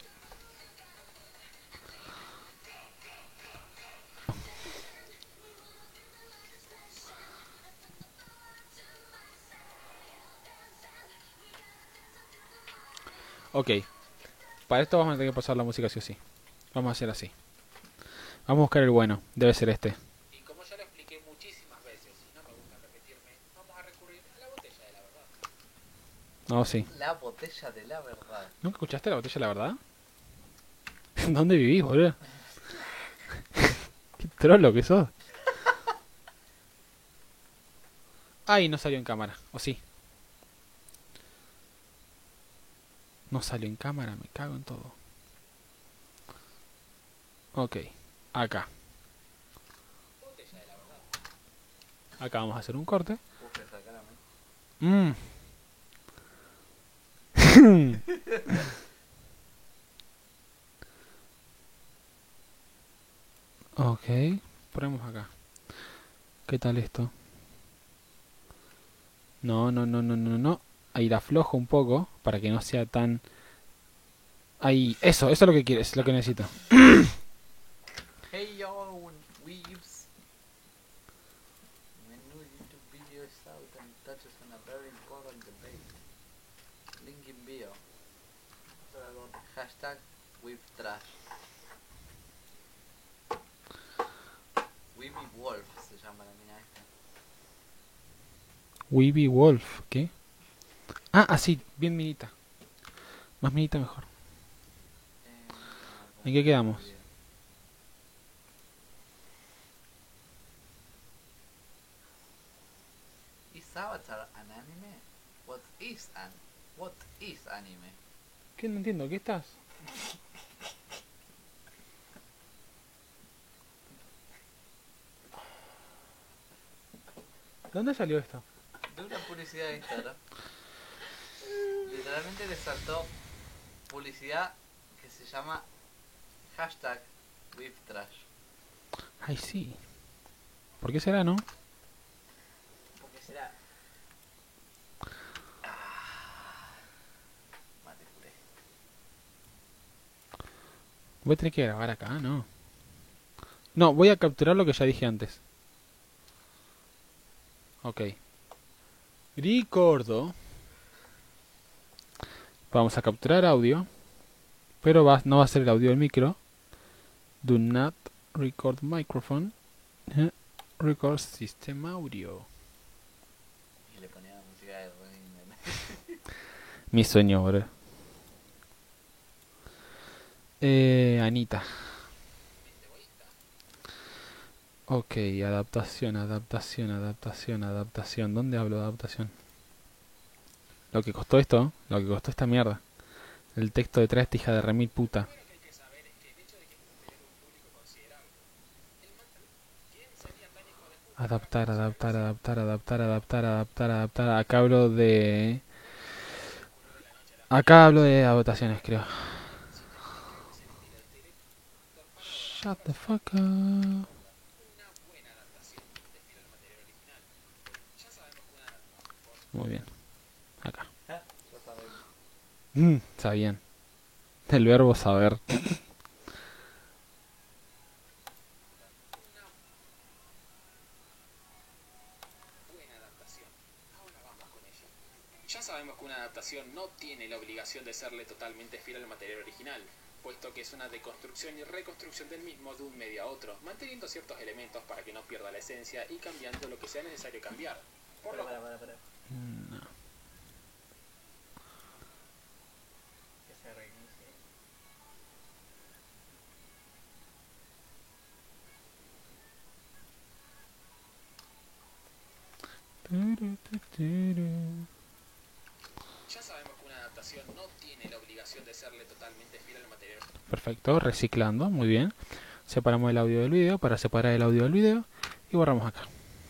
Ok. Para esto vamos a tener que pasar la música sí o sí. Vamos a hacer así. Vamos a buscar el bueno. Debe ser este. y como ya lo expliqué muchísimas veces, y no me gusta repetirme, vamos a recurrir a la botella de la verdad. No, sí. La botella de la verdad. ¿Nunca escuchaste la botella, la verdad? ¿Dónde vivís, boludo? Qué trolo que sos. Ay, no salió en cámara. ¿O sí? No salió en cámara, me cago en todo. Ok, acá. Botella de la verdad. Acá vamos a hacer un corte. Uf, esa cara, man. Mm. Ok, ponemos acá. ¿Qué tal esto? No, no, no, no, no, no. Ahí la aflojo un poco para que no sea tan... Ahí, eso, eso es lo que quieres, lo que necesito. Hey yo, weaves. Menu YouTube video is out and touches on a very important debate. Link in bio. Hashtag with trash. Weeby Wolf se llama la mina esta. Weeby Wolf, ¿qué? Ah, así, bien minita. Más minita mejor. Eh, ¿En qué quedamos? Is Avatar an anime? What is an What is anime? ¿Qué? No entiendo, ¿qué estás? ¿Dónde salió esto? De una publicidad de Instagram. Literalmente le saltó publicidad que se llama hashtag with trash. Ay, sí. ¿Por qué será, no? Porque será. Mate puré. Voy a tener que grabar acá, ¿no? No, voy a capturar lo que ya dije antes. Ok. Recordo. Vamos a capturar audio. Pero va, no va a ser el audio del micro. Do not record microphone. Eh, Record system audio. Y le ponía música de Rain. Mi sueño, bro. Eh, Anita. Ok, adaptación, adaptación, adaptación, adaptación. ¿Dónde hablo de adaptación? Lo que costó esto, lo que costó esta mierda. El texto detrás de esta hija de remil puta. Adaptar, adaptar, adaptar, adaptar, adaptar, adaptar, adaptar. Acá hablo de... Acá hablo de adaptaciones, creo. Shut the fuck up. Muy bien. Acá. Ah, ya sabemos. Mm, está bien. El verbo saber. Ya sabemos que una adaptación no tiene la obligación de serle totalmente fiel al material original, puesto que es una deconstrucción y reconstrucción del mismo de un medio a otro, manteniendo ciertos elementos para que no pierda la esencia y cambiando lo que sea necesario cambiar. Por lo Para, para, para. No. Que se reinicie. Ya sabemos que una adaptación no tiene la obligación de serle totalmente fiel al material. Perfecto, reciclando, muy bien. Separamos el audio del video para separar el audio del video y borramos acá.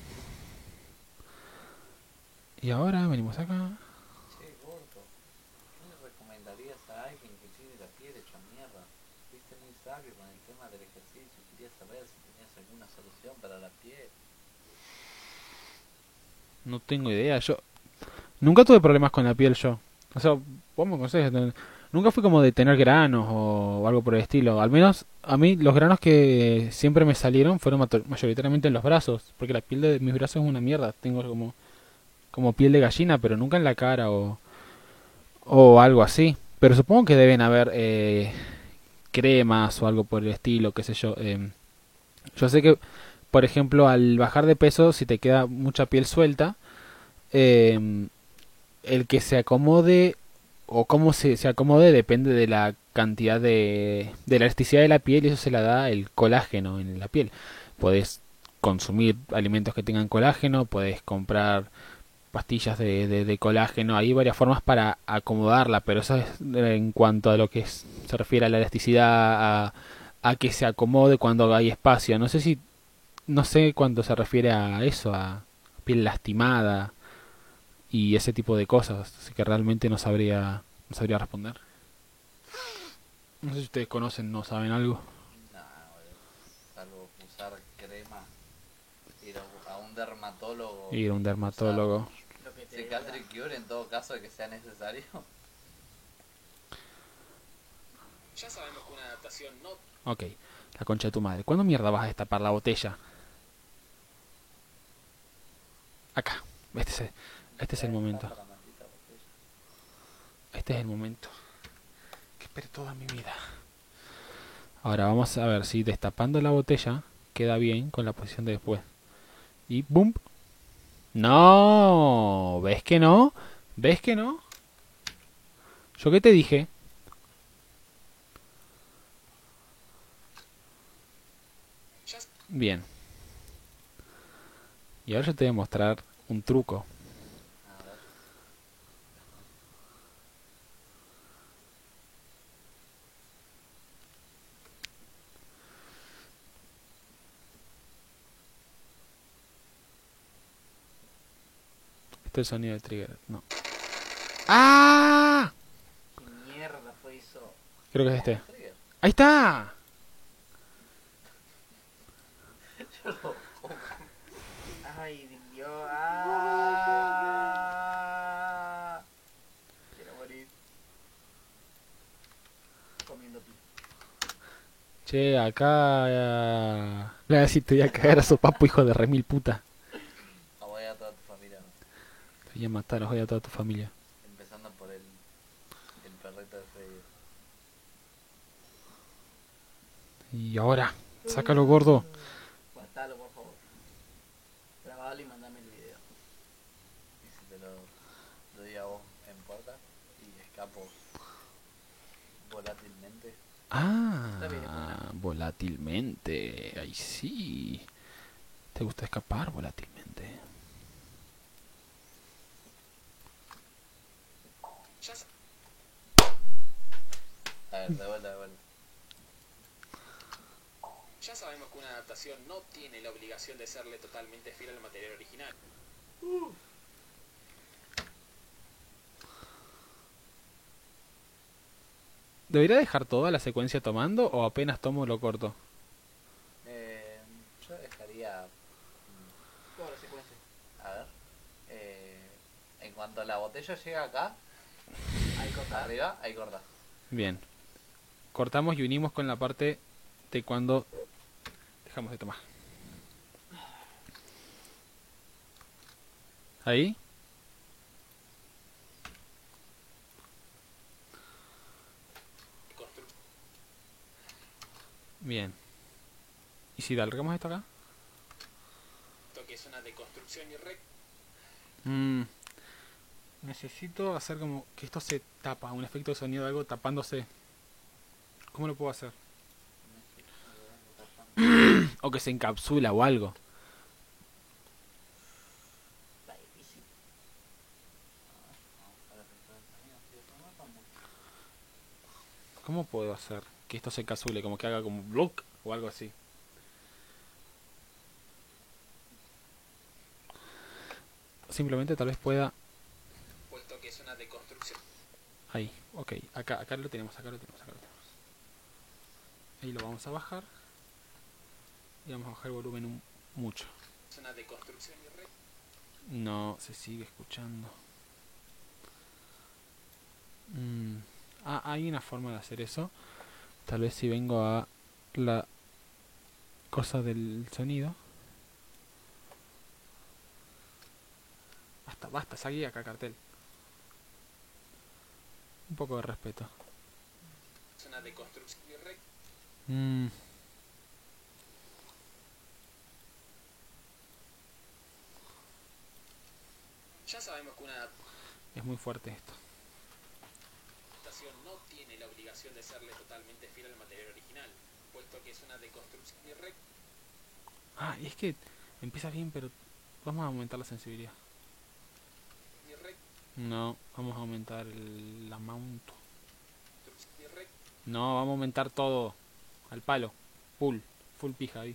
Y ahora venimos acá. Che, gordo, ¿qué le recomendarías a alguien que tiene la piel hecha mierda? Fuiste muy sabio con el tema del ejercicio. Quería saber si tenías alguna solución para la piel. No tengo idea, yo nunca tuve problemas con la piel yo. O sea, vos me conocés, no- nunca fui como de tener granos o algo por el estilo. Al menos a mí los granos que siempre me salieron fueron mato- mayoritariamente en los brazos, porque la piel de mis brazos es una mierda. Tengo como como piel de gallina, pero nunca en la cara o o algo así. Pero supongo que deben haber eh, cremas o algo por el estilo, qué sé yo. Em, yo sé que, por ejemplo, al bajar de peso, si te queda mucha piel suelta, em, el que se acomode o cómo se, se acomode depende de la cantidad de, de la elasticidad de la piel y eso se la da el colágeno en la piel. Podés consumir alimentos que tengan colágeno, podés comprar pastillas de, de, de colágeno, hay varias formas para acomodarla, pero eso es en cuanto a lo que es- se refiere a la elasticidad, a, a que se acomode cuando hay espacio. No sé si, no sé cuánto se refiere a eso, a piel lastimada y ese tipo de cosas, así que realmente no sabría, no sabría responder. No sé si ustedes conocen, no saben algo. Nah, boludo. Salvo usar crema, ir a, a un dermatólogo. Ir a un dermatólogo. Lo que te Cicatric Cure en todo caso de que sea necesario. Ya sabemos que una adaptación no Ok, la concha de tu madre. ¿Cuándo mierda vas a destapar la botella? Acá. Este es el, este es el momento. Para la maldita botella. Este es el momento que esperé toda mi vida. Ahora vamos a ver si destapando la botella queda bien con la posición de después. Y ¡boom! ¡No! ¿Ves que no? ¿Ves que no? ¿Yo qué te dije? ya Bien. Y ahora yo te voy a mostrar un truco. A ver. Este es el sonido del trigger. No. ¡Ah! ¿Qué mierda fue eso? Creo que es este. Trigger. ¡Ahí está! Yo lo- Ay, Dios. Ah. Quiero morir. Comiendo pizza. Che, acá... eh, Le voy a decir, te voy a cagar a su papo, hijo de remil puta. No voy a tratar Te voy a matar, voy a toda tu familia. Empezando por el, el perrito de Freddy. Y ahora, sácalo gordo. Matalo, por favor. Grabalo y mandame el video. Y si te lo doy a vos en puerta y escapo volátilmente. Está bien, Ah, volátilmente. Ahí sí. ¿Te gusta escapar volátilmente? Ya sa- A ver, de vuelta, de vuelta. Ya sabemos que una adaptación no tiene la obligación de serle totalmente fiel al material original. ¿Debería dejar toda la secuencia tomando o apenas tomo lo corto? Eh, yo dejaría. mm, Toda la secuencia. A ver. Eh, en cuanto la botella llega acá, Ahí corta. arriba, ahí corta. Bien. Cortamos y unimos con la parte de cuando dejamos de tomar. Ahí. Constru- Bien. ¿Y si alargamos esto acá? Esto que es una deconstrucción y re... Mm, necesito hacer como que esto se tapa, un efecto de sonido de algo tapándose. ¿Cómo lo puedo hacer? O que se encapsula o algo. Está difícil. ¿Cómo puedo hacer que esto se encapsule? Como que haga como block o algo así. Simplemente tal vez pueda... puesto que es una deconstrucción. Ahí, ok. Acá, acá lo tenemos, acá lo tenemos, acá lo tenemos. Ahí lo vamos a bajar. Y vamos a bajar el volumen un- mucho. Es una deconstrucción y re... No, se sigue escuchando. Mm, Ah, hay una forma de hacer eso. Tal vez si vengo a la cosa del sonido. Basta, basta, seguí acá cartel. Un poco de respeto. Es una deconstrucción y re... Mm, Ya sabemos que una es muy fuerte esto. adaptación no tiene la obligación de serle totalmente fiel al material original, puesto que es una deconstrucción y re... Ah, y es que empieza bien, pero vamos a aumentar la sensibilidad. y re... No, vamos a aumentar el amount. y re... No, vamos a aumentar todo. Al palo. Full. Full pija ahí.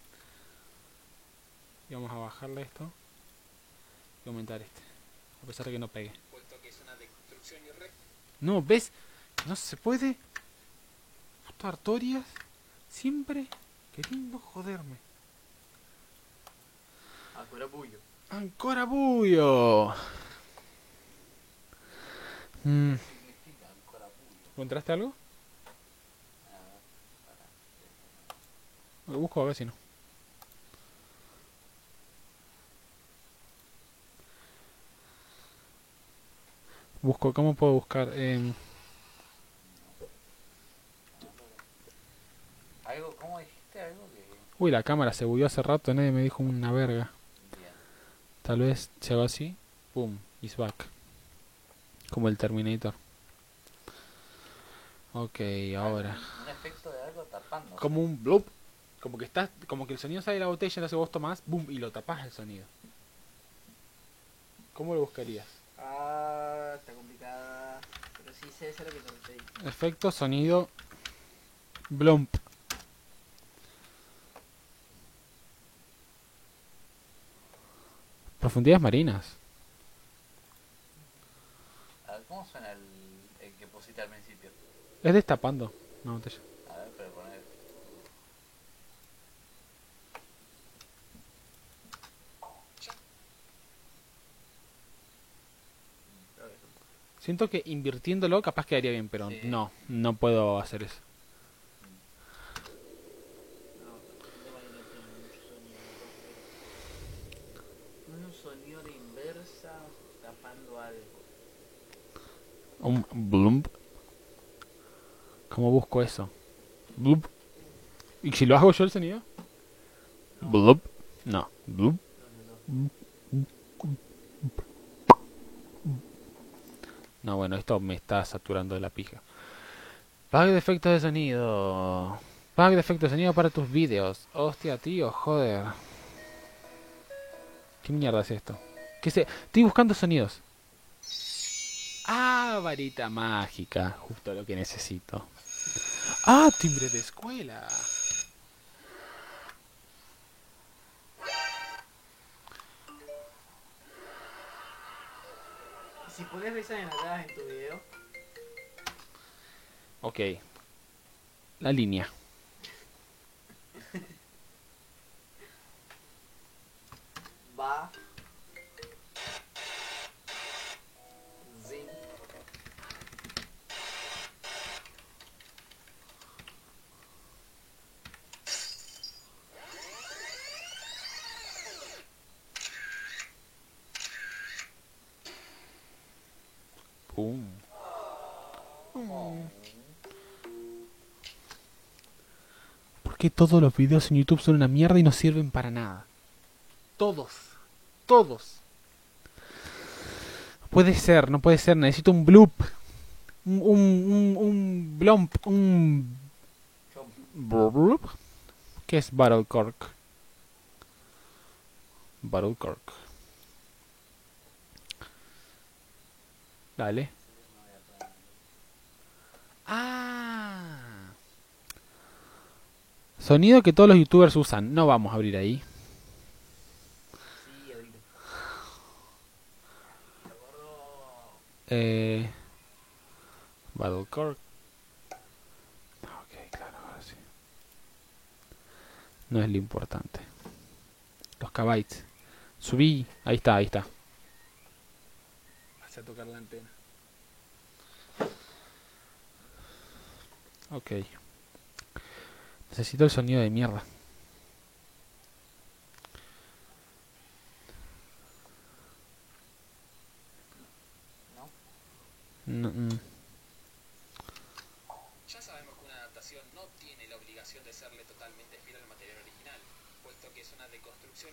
Y vamos a bajarle esto. Y aumentar este. A pesar de que no pegue. puesto que es una deconstrucción y re... No, ¿ves? No se puede. Puto Artorias. Siempre queriendo joderme. Ancora buio. Ancora buio. Mm. Significa ancora buio. ¿Encontraste algo? Lo busco a ver si no. Busco, ¿cómo puedo buscar? En... Algo, ¿cómo dijiste? Algo que. Uy, la cámara se bugueó hace rato, nadie me dijo una verga. Bien. Tal vez si hago así, pum, is back. Como el Terminator. Ok, ahora. Un efecto de algo tapando. Como un bloop. Como que estás, como que el sonido sale de la botella, entonces vos tomás, boom, y lo tapás el sonido. ¿Cómo lo buscarías? Ah, está complicada. Pero sí sé, sé lo que te pedí. Efecto, sonido, blump. Profundidades marinas. A ver, ¿cómo suena el, el que pusiste al principio? Es destapando una botella. A ver, pero poner. Siento que invirtiéndolo capaz quedaría bien, pero Sí. no, no puedo hacer eso. No, de manera tiene mucho sonido. Un sonido de inversa. Está Un blump. ¿Cómo busco eso? Blump. ¿Y si lo hago yo el sonido? Blump. No. Blump. No, bueno, esto me está saturando de la pija. Pack de efectos de sonido. Pack de efectos de sonido para tus vídeos. Hostia, tío, joder. ¿Qué mierda es esto? ¿Qué sé? Estoy buscando sonidos. Ah, varita mágica. Justo lo que necesito. Ah, timbre de escuela. Si podés ver en atrás en tu video. Ok. La línea. Va. Zin. Pum. ¿Por qué todos los videos en YouTube son una mierda y no sirven para nada? Todos. Todos. No puede ser, no puede ser. Necesito un bloop. Un, un, un, un blump. Un... bloop. ¿Qué es Battlecork? Battlecork. Dale. Ah. Sonido que todos los youtubers usan. No vamos a abrir ahí. Sí, ahorita. Eh, Battlecork. Ok, claro, ahora sí. No es lo importante. Los kbytes. Subí. Ahí está, ahí está. Vas a tocar la antena. Ok. Necesito el sonido de mierda. No, mm. Ya sabemos que una adaptación no tiene la obligación de serle totalmente fiel al material original, puesto que es una deconstrucción.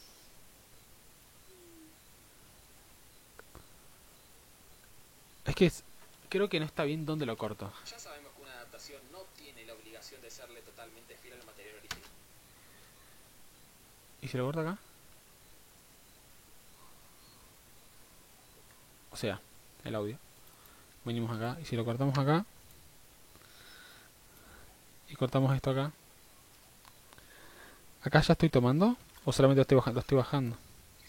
Es que es- creo que no está bien dónde lo corto. Ya sabemos que una adaptación no tiene la obligación de serle totalmente fiel al material original. ¿Y si lo corto acá? O sea, el audio. Venimos acá. Y si lo cortamos acá. Y cortamos esto acá. ¿Acá ya estoy tomando? ¿O solamente lo estoy bajando? Lo estoy bajando.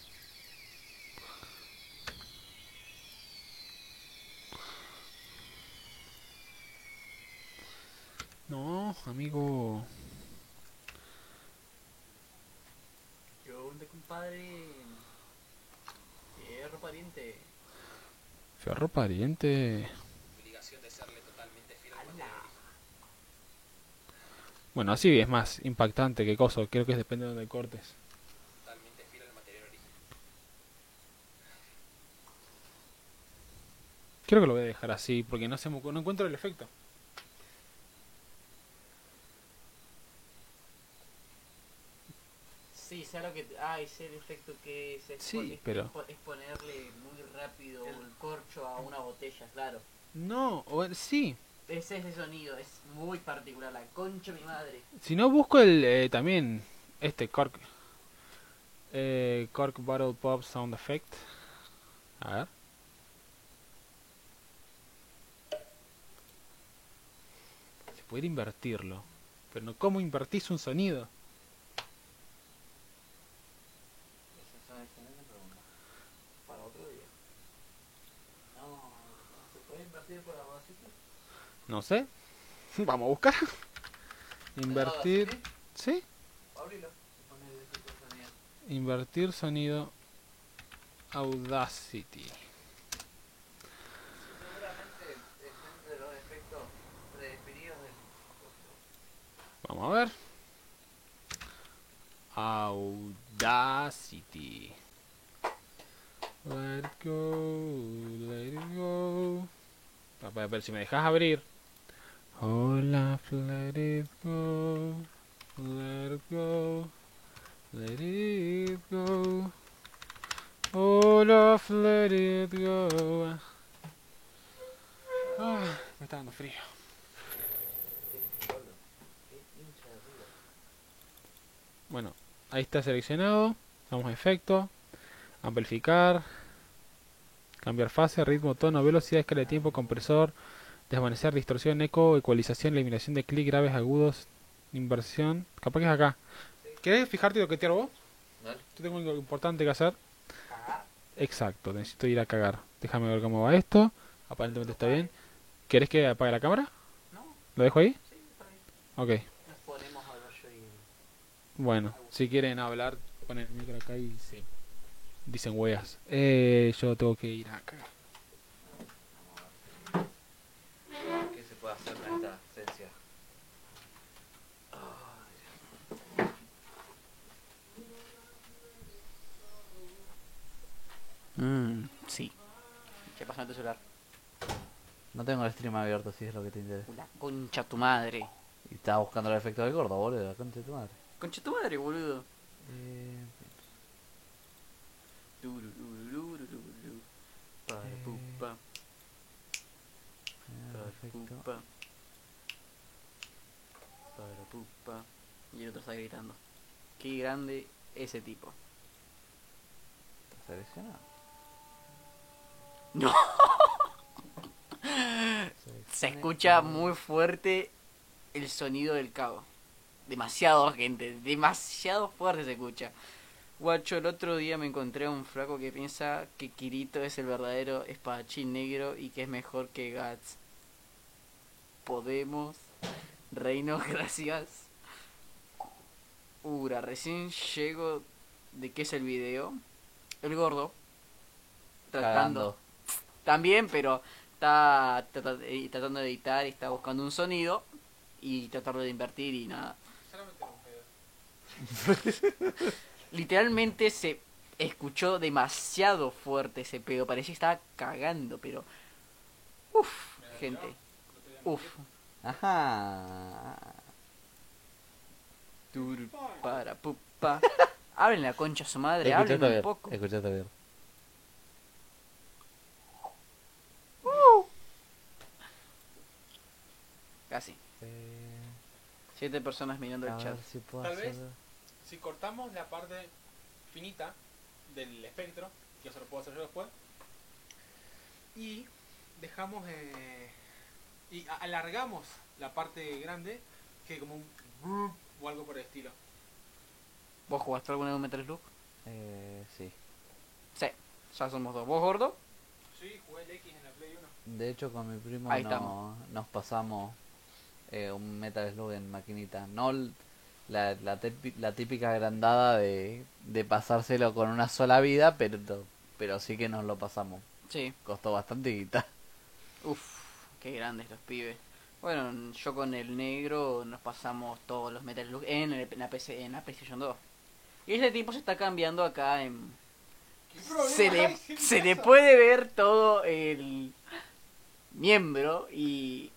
No, amigo. ¿Qué onda, compadre? Fierro pariente. Fierro pariente. Obligación de serle totalmente fiel al material original. Bueno, así es más impactante que coso. Creo que depende de donde cortes. Totalmente fiel al material original. Creo que lo voy a dejar así porque no, se me, no encuentro el efecto. Sí, sé lo que. Ay, sé el efecto que es. Es, Sí, pon- es- pero- es pon- es ponerle muy rápido el corcho a una botella, claro. No, o, sí. Ese es el sonido, es muy particular. La concha de mi madre. Si no busco el eh, también este Cork eh, Cork Bottle Pop Sound Effect. A ver. Se puede invertirlo, pero no cómo invertís un sonido. Esa es una excelente pregunta. Para otro día. No, no se puede invertir por Audacity. No sé. Vamos a buscar. Invertir, Audacity, ¿sí? ábrilo y poner el efecto de sonido. Invertir sonido Audacity. Seguramente es entre los efectos predefinidos del. Vamos a ver. Audacity. Let it go, let it go. Para ver si me dejas abrir. Hola, let it go. Let it go. Let it go. Olaf, let it go. Ah, me está dando frío. Bueno, ahí está seleccionado. Vamos a efecto, amplificar, cambiar fase, ritmo, tono, velocidad, escala de tiempo, compresor, desvanecer, distorsión, eco, ecualización, eliminación de clic, graves, agudos, inversión. Capaz que es acá. ¿Querés fijarte y toquetear vos? Dale. Yo tengo algo importante que hacer. Exacto, necesito ir a cagar. Déjame ver cómo va esto. Aparentemente está bien. ¿Querés que apague la cámara? No, ¿Lo dejo ahí? sí, está bien. Ok. Nos ponemos a hablar yo y... Bueno, si quieren hablar, ponen el micro acá y sí. Dicen weas. Eh, yo tengo que ir a cagar. ¿Qué se puede hacer con esta esencia? Mmm, sí. ¿Qué pasa en tu celular? No tengo el stream abierto, si es lo que te interesa. La concha tu madre. Y estaba buscando el efecto del gordo, boludo, la concha de tu madre. Concha tu madre, boludo. Eh, Tururururururu. Para Eh, pupa, para efecto. pupa. Para pupa. Y el otro está gritando. Qué grande ese tipo. ¿Está seleccionado? No. Se escucha muy fuerte el sonido del cabo. Demasiado, gente. Demasiado fuerte se escucha. Guacho, el otro día me encontré a un flaco que piensa que Kirito es el verdadero espadachín negro y que es mejor que Guts. Podemos. Reino, gracias. Ura, recién llego de qué es el video. El gordo. Tratando. Cagando. También, pero está trata- eh, tratando de editar y está buscando un sonido y tratando de invertir y nada. Literalmente se escuchó demasiado fuerte ese pedo, parecía que estaba cagando, pero... Uf, gente. Uf. Ajá. Turu, para, pupa. Hablen la concha a su madre, Escuchaste hablen un bien, poco. escuchaste bien. Casi. Eh, Siete personas mirando el a chat. ver si puedo Tal hacer... vez. Si cortamos la parte finita del espectro, que eso lo puedo hacer yo después, y dejamos eh, y a- alargamos la parte grande, que como un brrr o algo por el estilo. ¿Vos jugaste alguna vez un Metal Slug? Eh, sí. Sí, ya somos dos. ¿Vos, gordo? Sí, jugué el X en la Play uno. De hecho, con mi primo Ahí no- estamos. nos pasamos eh, un Metal Slug en maquinita. No l- la, la, tepi- la típica agrandada de, de pasárselo con una sola vida, pero, pero sí que nos lo pasamos. Sí. Costó bastante guita. Uf, qué grandes los pibes. Bueno, yo con el negro nos pasamos todos los Metal Slug en, el- en la P C, en la PlayStation dos. Y este tipo se está cambiando acá en... Se le, se le puede ver todo el miembro y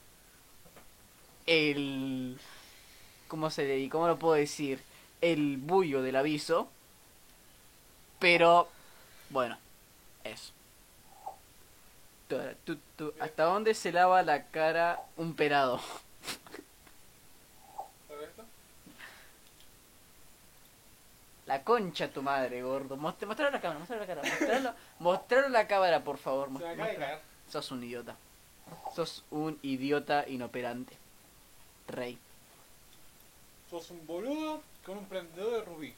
el... ¿Cómo se le ¿Cómo lo puedo decir? El bullo del aviso. Pero, bueno, eso. Tura, tu, tu. ¿Hasta dónde se lava la cara un pelado? La concha tu madre, gordo. Mostra- Mostralo a la cámara, mostralo a la cámara. Mostralo, mostralo a la cámara, por favor. Se me acaba de Mostra- caer. Sos un idiota. Sos un idiota inoperante. Rey. Sos un boludo con un prendedor de rubí.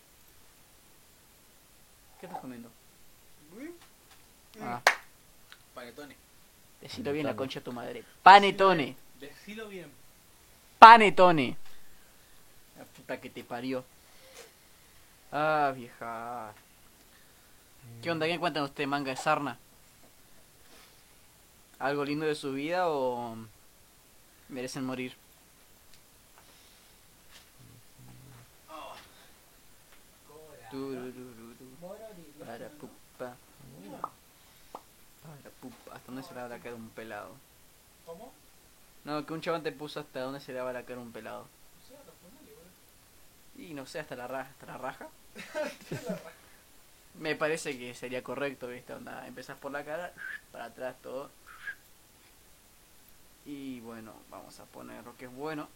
¿Qué estás comiendo? ¿Rubí? Ah, Panetone. decilo bien la Panetone. concha de tu madre. Panetone. Decilo bien. Panetone. La puta que te parió. Ah, vieja. ¿Qué onda? ¿Qué cuentan ustedes, manga de sarna? ¿Algo lindo de su vida o merecen morir? Tururururu. Para pupa. Para pupa. ¿Hasta dónde se le habrá quedado un pelado? ¿Cómo? No, que un chabón te puso hasta dónde se le va la cara a un pelado. No sé, respondele, boludo. Y no sé, hasta la, ra hasta la raja. Me parece que sería correcto, ¿viste? Onda, empezás por la cara, para atrás todo. Y bueno, vamos a poner lo que es bueno.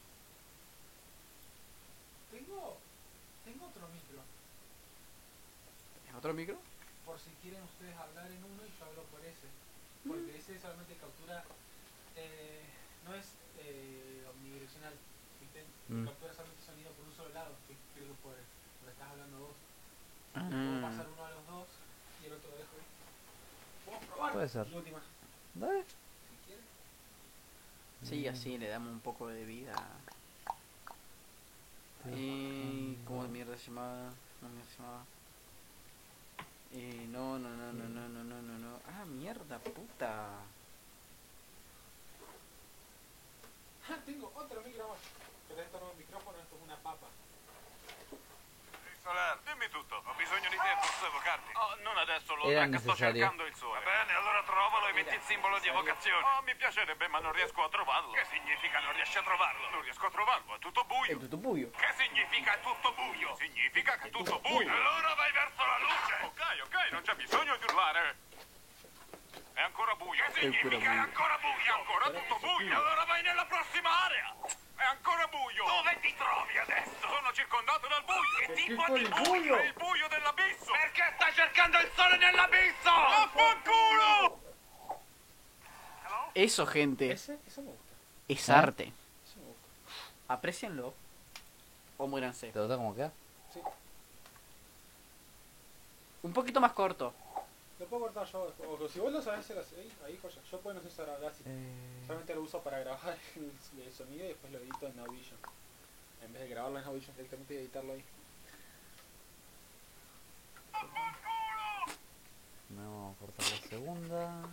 Tengo, tengo otro micro, ¿Es otro micro? por si quieren ustedes hablar en uno y yo hablo por ese. Porque ese solamente captura, eh, no es eh, omnidireccional, ¿viste? Mm. Captura solamente sonido por un solo lado, que creo que por donde estás hablando vos. Ah. Puedo pasar uno a los dos y el otro lo dejo ahí. ¿Puedo probar? Puede ser. Y última, Dale. si quieres. Sí, así le damos un poco de vida. Y... ¿Cómo mierda se llamaba? ¿Cómo mierda se llamaba? Eh, no, no, no, no, no, no, no, no, no. Ah, mierda, puta. Ah, tengo otro micro más. Pero esto no es un micrófono, esto es una papa. Soler, dimmi tutto. Ho bisogno di te, posso evocarti? Oh, non adesso, lo Era che sto necessario. cercando il sole. Va bene, allora trovalo e metti il simbolo di evocazione. Oh, mi piacerebbe, ma non riesco a trovarlo. Che significa non riesci a trovarlo? Non riesco a trovarlo, è tutto El buio. tutupuyo. Che significa è tutto buio? Significa che è tutto buio. Allora vai verso la luce. Ok, ok, non c'è bisogno di urlare. È ancora buio. Che significa è ancora buio? È ancora tutto buio. Allora vai nella prossima area. È ancora buio. Dove ti trovi adesso? Sono circondato dal buio. Che tipo di buio? È il buio dell'abisso. Perché stai cercando il sole nell'abisso? Vaffanculo! Eso, gente, Ese, eso me gusta. es ¿Ah? arte. Eso me gusta. Aprecienlo o muéranse. ¿Te gusta cómo queda? Sí. Un poquito más corto. Lo puedo cortar yo. O si vos lo sabés hacer así, ahí, joya. Yo pues no sé usar Audacity. Eh... Solamente lo uso para grabar el, el sonido y después lo edito en Audition. En vez de grabarlo en Audition directamente y editarlo ahí. No, vamos a cortar la segunda.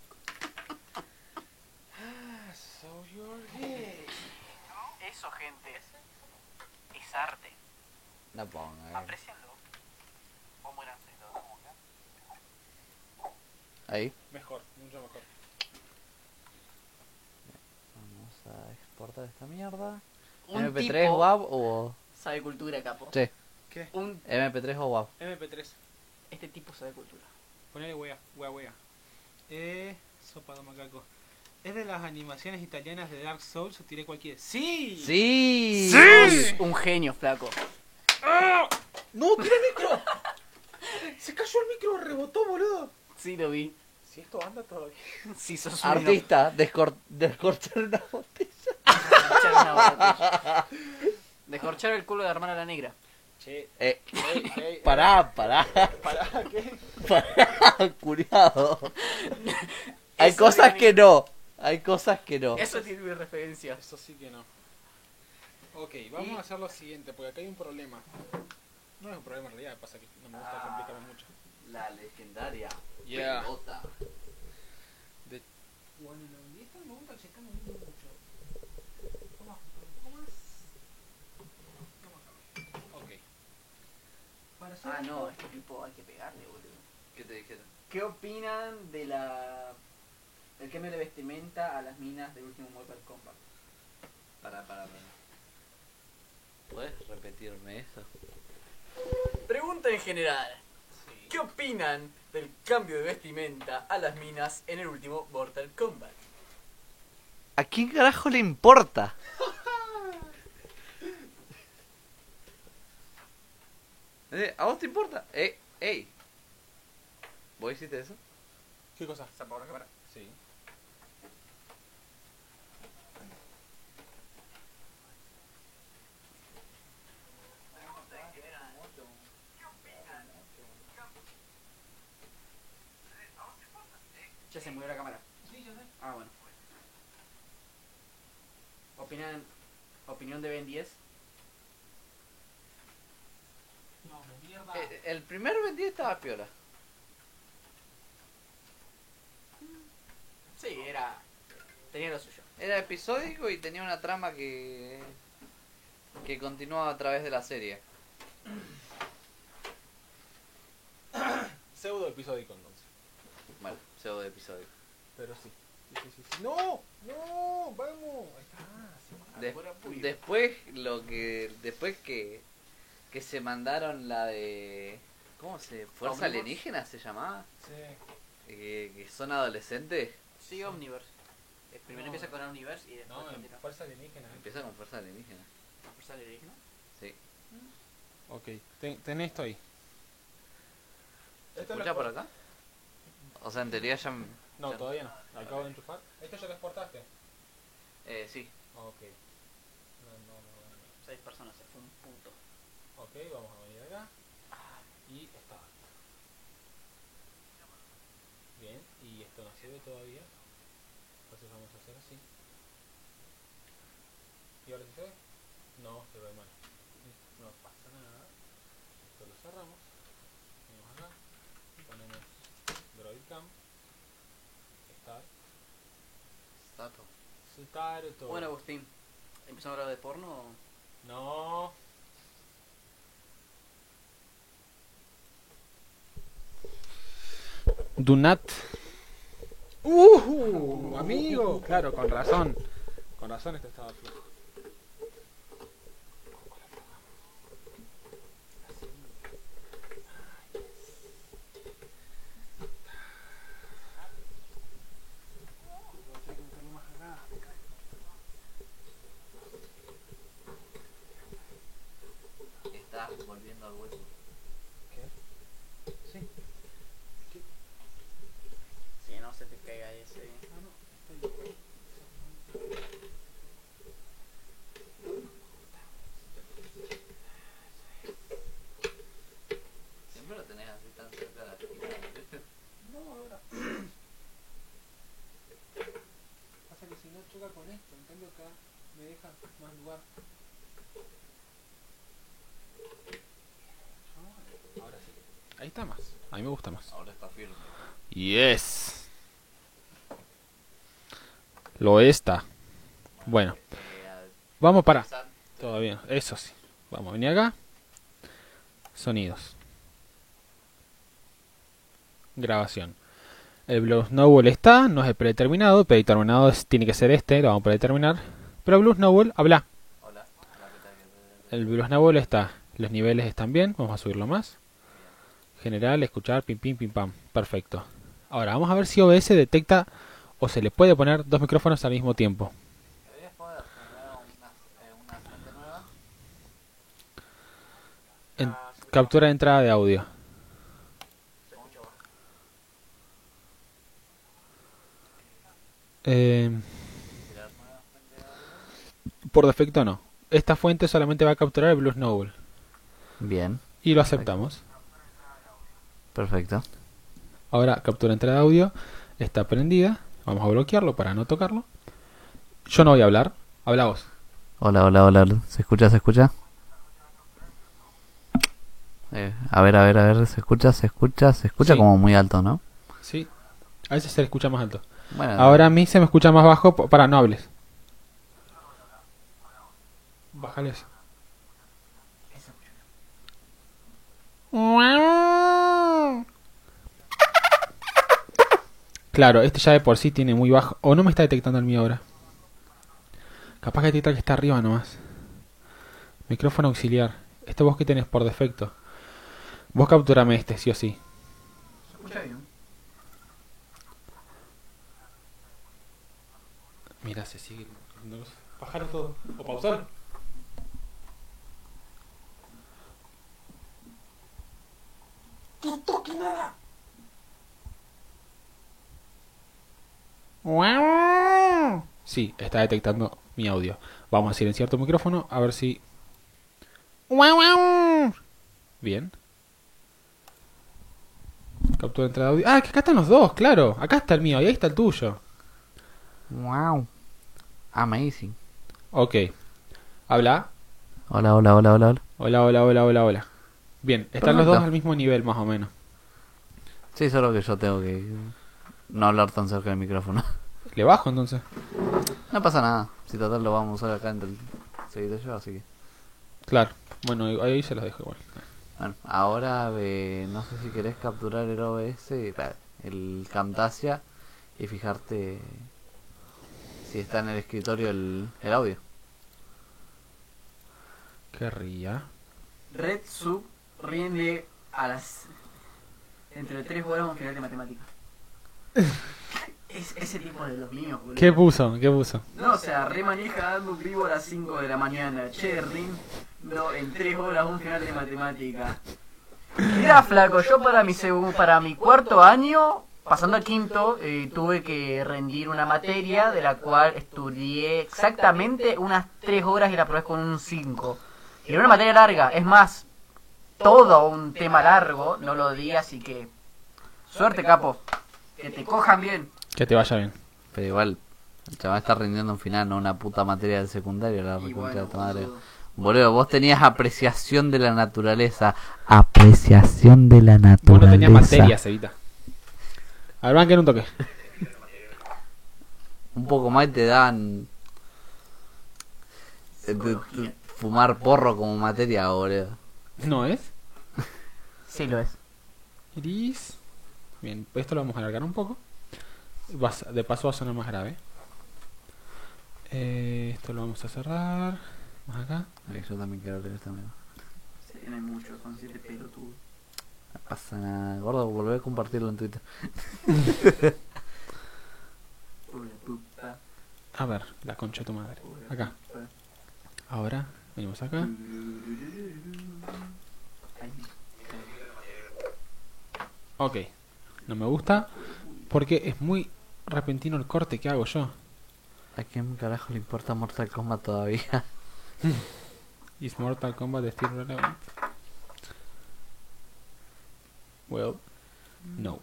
Ah, so you're gay. Eso, gente, es arte. La ponga, eh. Aprecienlo o muéranse. Ahí. Mejor, mucho mejor. Vamos a exportar esta mierda. Un ¿M P tres, tipo WAV o...? sabe cultura, capo. Sí. ¿Qué? Un, ¿M P tres o WAV? M P tres. este tipo sabe cultura. Ponele wea, wea, wea. Eh, sopa de macaco. ¿Es de las animaciones italianas de Dark Souls o tiré cualquiera? ¡Sí! ¡Sí! Sos un genio, flaco. ¡No, tiré el micro! Se cayó el micro, rebotó, boludo. Sí, lo vi. Si esto anda todavía. Sí, sos un Artista, descor descorchar una botella. Descorchar una botella. Descorchar el culo de la hermana la negra. Che, Eh, ey, ey, pará, pará. pará, ¿qué? Pará, culiado. Hay Eso cosas tiene- que no. Hay cosas que no. Eso tiene mi referencia. Eso sí que no. Ok, vamos Y- a hacer lo siguiente, porque acá hay un problema. No es un problema en realidad, pasa que no me gusta complicarme mucho. La legendaria. Yeah. pelota. Bueno, y esto me gusta checando mucho. Vamos a ajustar un poco más. Vamos acá. Ok. Para hacer Ah, no, esto- este tipo hay que pegarle, boludo. ¿Qué te dijeron? ¿Qué opinan de la... el cambio de vestimenta a las minas del último Mortal Kombat? Pará, pará, pará. ¿Puedes repetirme eso? Pregunta en general. Sí. ¿Qué opinan del cambio de vestimenta a las minas en el último Mortal Kombat? ¿A quién carajo le importa? Eh, ¿A vos te importa? Eh, ey. ¿Vos hiciste eso? ¿Qué cosa? ¿Se apagó la cámara? Sí. Ya se murió la cámara. Sí, yo sé. Ah, bueno. ¿Opinan... opinión de Ben diez? No, de mierda. Eh, el primer vendido estaba piola. Sí, era... tenía lo suyo. Era episódico y tenía una trama que... que continuaba a través de la serie. Pseudo episódico entonces. Bueno, pseudo episódico. Pero sí. sí, sí, sí. ¡No! ¡No! ¡Vamos! Ahí está. Sí. Des- pura puya. después lo que después que que se mandaron la de ¿cómo se? Fuerza Omnivores. alienígena se llamaba, Sí. Eh, que son adolescentes, Sí, Omniverse. El primero No. empieza con Omniverse y después No, en continúa. fuerza alienígena. ¿eh? empieza con fuerza alienígena. ¿Fuerza alienígena? Sí. Ok, ten, ten esto ahí. ¿Se Esto lo escucha por export- acá? O sea, en teoría ya m- No, ya- todavía no. Acabo de enchufar. ¿Esto ya lo exportaste? eh, sí. Ok. No, no, no, no. Seis personas, se fue un puto. Ok, vamos a venir acá. Y está. Bien, y esto no se ve todavía. Entonces vamos a hacer así. ¿Y ahora sí se ve? No, se ve mal. No pasa nada. Esto lo cerramos. Venimos acá. Ponemos Droidcam. Start. Sato. Start. Bueno, Agustín, ¿empezamos a hablar de porno? o- No. Do not. Uh, amigo. Claro, con razón. Con razón esto estaba flojo. Estás volviendo al hueso. ¿Qué? Sí. Si no se te caiga ese. Siempre lo tenés así tan cerca de la esquina. No, ahora. Pasa que si no choca con esto, en cambio acá me deja más lugar. Ahora sí. Ahí está más. A mí me gusta más. Ahora está firme. Yes. Lo está. Bueno, Eh, vamos para. Sa- Todavía, eso sí. Vamos a venir acá. Sonidos. Grabación. El Blue Snowball está, no es el predeterminado. Predeterminado es- tiene que ser este, lo vamos a predeterminar. Pero Blue Snowball, habla. Hola. Hola, ¿qué tal? ¿Qué tal? El Blue Snowball está. Los niveles están bien. Vamos a subirlo más. General, escuchar, pim pim pim pam. Perfecto. Ahora vamos a ver si O B S detecta o se le puede poner dos micrófonos al mismo tiempo. ¿Querías poder generar una, eh, una fuente nueva? En- captura de entrada de audio. Eh, Tirar nueva fuente de audio. por defecto no. Esta fuente solamente va a capturar el Blue Snowball. Bien, Y lo aceptamos. perfecto. Ahora captura entrada de audio. Está prendida. Vamos a bloquearlo para no tocarlo. Yo no voy a hablar. Habla vos. Hola, hola, hola. ¿Se escucha, se escucha? Eh, a ver, a ver, a ver, se escucha, se escucha, se escucha Sí. como muy alto, ¿no? Sí. A veces se le escucha más alto. Bueno, Ahora a mí se me escucha más bajo. po- Para, no hables. Bájale eso. Claro, este ya de por sí tiene muy bajo. O no me está detectando el mío ahora. Capaz que detecta que está arriba nomás. Micrófono auxiliar. Este vos que tenés por defecto. Vos capturame este, sí o sí. se escucha bien. Mira, se sigue. Bajar todo. O pausar. Sí, está detectando mi audio. Vamos a silenciar tu micrófono a ver si. Bien. Captura de entrada de audio. Ah, que acá están los dos, claro. Acá está el mío y ahí está el tuyo. Wow. Amazing. Ok. Habla. Hola, hola, hola, hola, hola. Hola, hola, hola, hola, hola. Bien, están los Perfecto. dos al mismo nivel más o menos. Sí, solo que yo tengo que no hablar tan cerca del micrófono. Le bajo entonces. No pasa nada. Si total lo vamos a usar acá en el seguido yo, así que. Claro. Bueno, ahí se los dejo igual. Bueno, ahora eh, no sé si querés capturar el O B S, eh, el Camtasia y fijarte si está en el escritorio el, el audio. Querría. Red Sub rinde a las entre tres horas un final de matemáticas. Es ese tipo de los míos, boludo. ¿Qué puso? ¿Qué puso? No, o sea, re maneja dando un vivo a las cinco de la mañana. Che, rindo en tres horas un final de matemática. Mira, flaco, yo para mi segundo, para mi cuarto año, pasando a quinto, eh, tuve que rendir una materia de la cual estudié exactamente unas tres horas y la probé con un cinco. Y era una materia larga, es más, todo un tema largo, no lo di, así que suerte, capo, que te cojan bien. Que te vaya bien. Pero igual, el chaval está rindiendo un final, no una puta materia del secundario, la Y recontra bueno, de tu madre. boludo. Boludo, vos tenías apreciación de la naturaleza. Apreciación de la Vos naturaleza. no tenías materias, Evita. A ver, banquen un toque. Un poco más y te dan... eh, te- te- fumar porro como materia, boludo. ¿No es? Sí lo es. Iris. Bien, esto lo vamos a alargar un poco. Vas- de paso va a sonar más grave. Eh, esto lo vamos a cerrar. Más acá. Ay, yo también quiero leer esta mierda. Se tiene mucho, son siete pelotudos. No pasa nada. Gordo, volvé a compartirlo en Twitter. Pobre puta. A ver, la concha de tu madre. Acá. Ahora, venimos acá. Ok. No me gusta porque es muy repentino el corte que hago yo. ¿A quién carajo le importa Mortal Kombat todavía? Is Mortal Kombat still relevant? Well, no.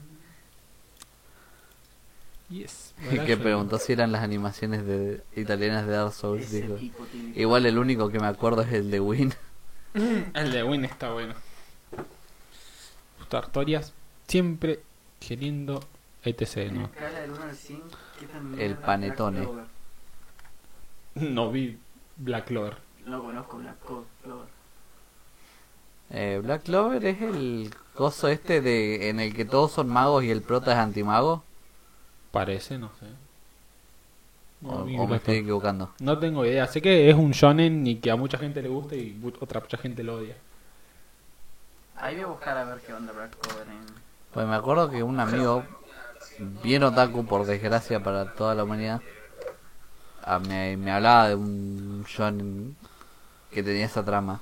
Yes. Que preguntó si eran las animaciones de italianas de Dark Souls. Ese Dijo. tipo tiene... Igual el único que me acuerdo es el de Win. El de Win está bueno. Tartorias siempre queriendo etc, En ¿no? escala del uno al cien, ¿qué tan El mierda panetone. Black Clover? No vi Black Clover. No conozco Black Clover. Eh, Black Clover es el coso este de en el que todos son magos y el prota es antimago. Parece, no sé. O, No vi o me Black estoy Clover. equivocando. No tengo idea. Sé que es un shonen y que a mucha gente le gusta y mu- otra mucha gente lo odia. Ahí voy a buscar a ver qué onda Black Clover en... Pues me acuerdo que un amigo, bien otaku por desgracia para toda la humanidad, ah, me, me hablaba de un shonen que tenía esa trama.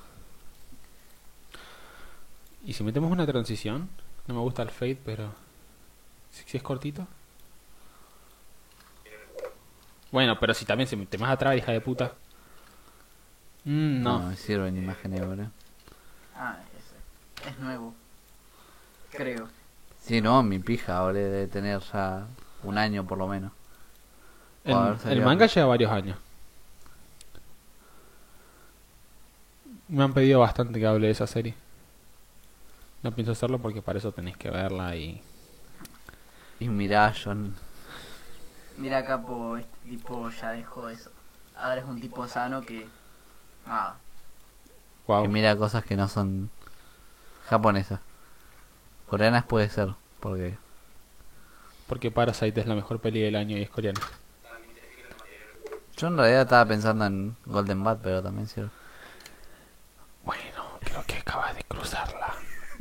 Y si metemos una transición, no me gusta el fade, pero si, si es cortito. Bueno, pero si también se mete más atrás, hija de puta. Mm, No, no. me sirven imágenes, boludo. Ah, ese. Es nuevo. Creo. Sí, no, mi pija, boludo, debe tener ya un año por lo menos. El, O haber el salido manga antes. lleva varios años. Me han pedido bastante que hable de esa serie. No pienso hacerlo porque para eso tenéis que verla y... Y mirá, John. Mira, capo, este tipo ya dejó eso. Ahora es un tipo sano que... Nada. Wow. Que mira cosas que no son japonesas. Coreanas puede ser, porque... Porque Parasite es la mejor peli del año y es coreana. Yo en realidad estaba pensando en Golden Bat, pero también sirve. Bueno, creo que acabas de cruzarla.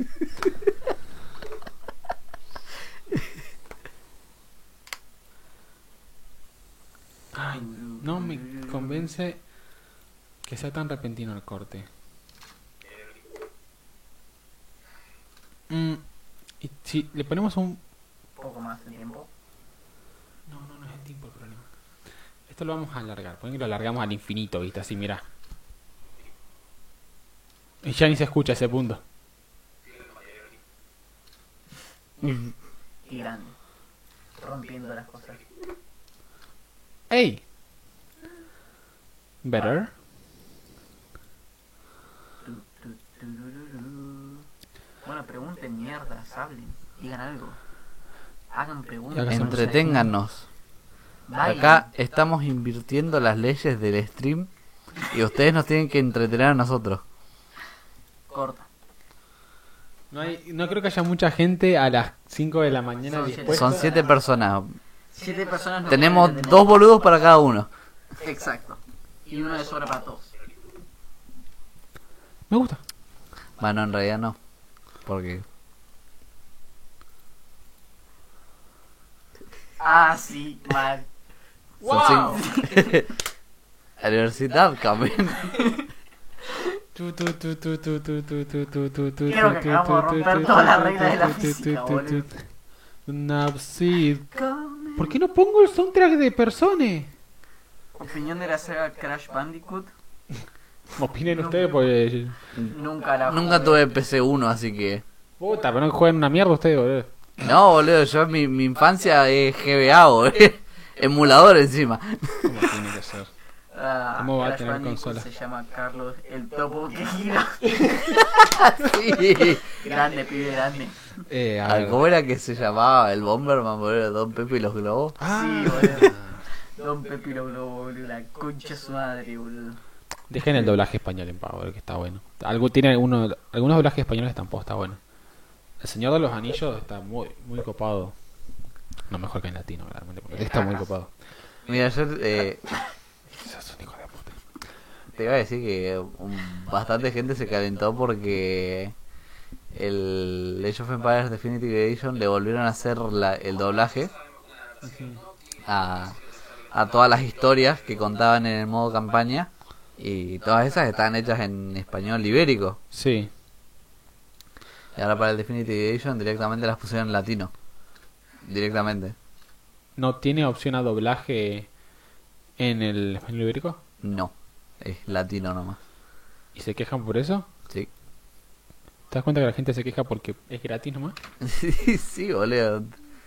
Ay, no me convence que sea tan repentino el corte. Mm, y si le ponemos un... Poco más de tiempo. No, no, no es el tiempo el problema. Esto lo vamos a alargar. Ponen que lo alargamos al infinito, ¿viste? Así, mira. Y ya ni se escucha ese punto. Y grande. Rompiendo las cosas. ¡Ey! Better. Tu, tu, turururu. Bueno, pregunten mierdas, hablen, digan algo. Hagan preguntas. Hagan no sé. Entreténgannos. Bailen. Acá estamos invirtiendo las leyes del stream y ustedes nos tienen que entretener a nosotros. Corta. No, hay, no creo que haya mucha gente a las cinco de la mañana Son dispuesta. Son siete personas. Siete personas no Tenemos pueden dos boludos para cada uno. tener. Exacto. Y uno de sobra para todos. Me gusta. Bueno, en realidad no. Porque... Ah, sí, mal. son ¡Wow! cinco. Universidad, cabrón. Tu, tu, tu, tu, tu, tu, tu, tu, tu, tu, tu, Creo que tu, acabamos de tu, romper tu, todas las tu, reglas de la tu, tu, física, tu, boludo. tu. Napsid. ¿Por qué no pongo el soundtrack de Persone? Opinión de la saga Crash Bandicoot. Opinen ustedes, pues. Nunca la Nunca jugué. tuve P C uno, así que... Puta, pero no juegan una mierda ustedes, boludo. No, boludo, yo mi, mi infancia es G B A, boludo. Emulador encima. ¿Cómo tiene que ser? Ah, ¿Cómo va a Crash tener Bandicoot consola? se llama Carlos el Topo que gira. Sí. Grande, pibe, grande. Eh, a Ah, ver. ¿Cómo era que se llamaba el Bomberman, boludo? Don Pepe y los globos. Ah, Sí, boludo. Don Pepilo Globo, boludo. La concha de su madre, boludo. dejen el doblaje español en pavo, que está bueno. Algo, tiene uno, algunos doblajes españoles tampoco está bueno. El Señor de los Anillos está muy, muy copado. No mejor que en latino, claramente, porque está muy copado. Mira, yo eh, Sos un hijo de puta. te iba a decir que um, bastante gente se calentó porque el Age of Empires Definitive Edition le volvieron a hacer la, el doblaje a, a todas las historias que contaban en el modo campaña, y todas esas estaban hechas en español ibérico, Sí. y ahora para el Definitive Edition directamente las pusieron en latino, directamente. ¿No tiene opción a doblaje en el español ibérico? No, es latino nomás. ¿Y se quejan por eso? Sí. ¿Te das cuenta que la gente se queja porque es gratis nomás? Sí, sí, boludo.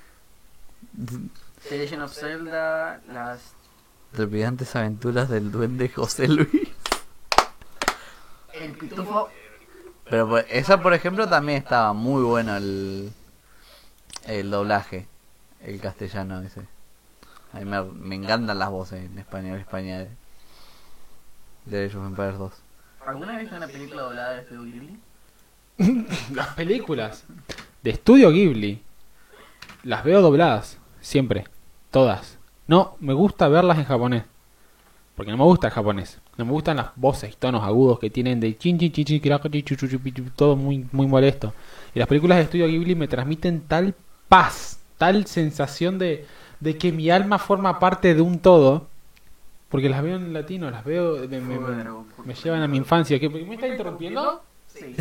The Legend of Zelda, las... Trepidantes aventuras del duende José Luis. El pitufo. Pero pues, esa, por ejemplo, también estaba muy bueno el, el doblaje, el castellano ese. A mí me, me encantan las voces en español, España de Age of Empires dos. ¿Alguna vez viste una película doblada de Estudio Ghibli? Las películas de Estudio Ghibli las veo dobladas, siempre, todas. No, me gusta verlas en japonés, porque no me gusta el japonés. No me gustan las voces y tonos agudos que tienen de chin chin chin chin kirakachi, chu, chu, chu, pi, chu, todo muy muy molesto. Y las películas de Estudio Ghibli me transmiten tal paz, tal sensación de, de que mi alma forma parte de un todo, porque las veo en latino, las veo, me, me, me, me llevan a mi infancia. ¿Qué, ¿Me está interrumpiendo? Sí.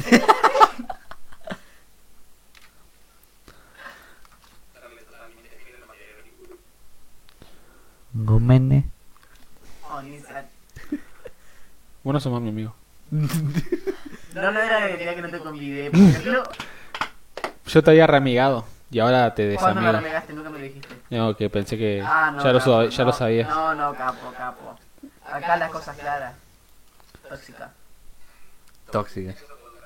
Gomene. Oni-san. Bueno, somos mi amigo. No, no era que quería que no te convidé. Porque no, Yo te había reamigado y ahora te ¿cuándo me desamigo. renegaste? Nunca me lo dijiste. No, que pensé que Ah, no, ya, lo, capo, sab- ya no, lo sabías. No, no, capo, capo. Acá las cosas claras. Tóxica. Tóxica.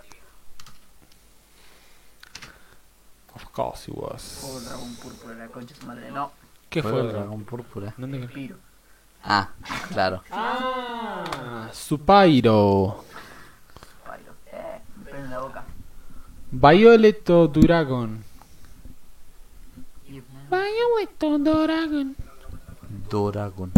Of course it was. Oh, dragón púrpura, la concha de su madre. No, ¿Qué fue? el el dragón púrpura? ¿Dónde? Piro. Ah, claro. Ah, Supairo. Pairo. Eh, me pego en la boca. Violet Dragon. Y- Violet Dragon. Doragon.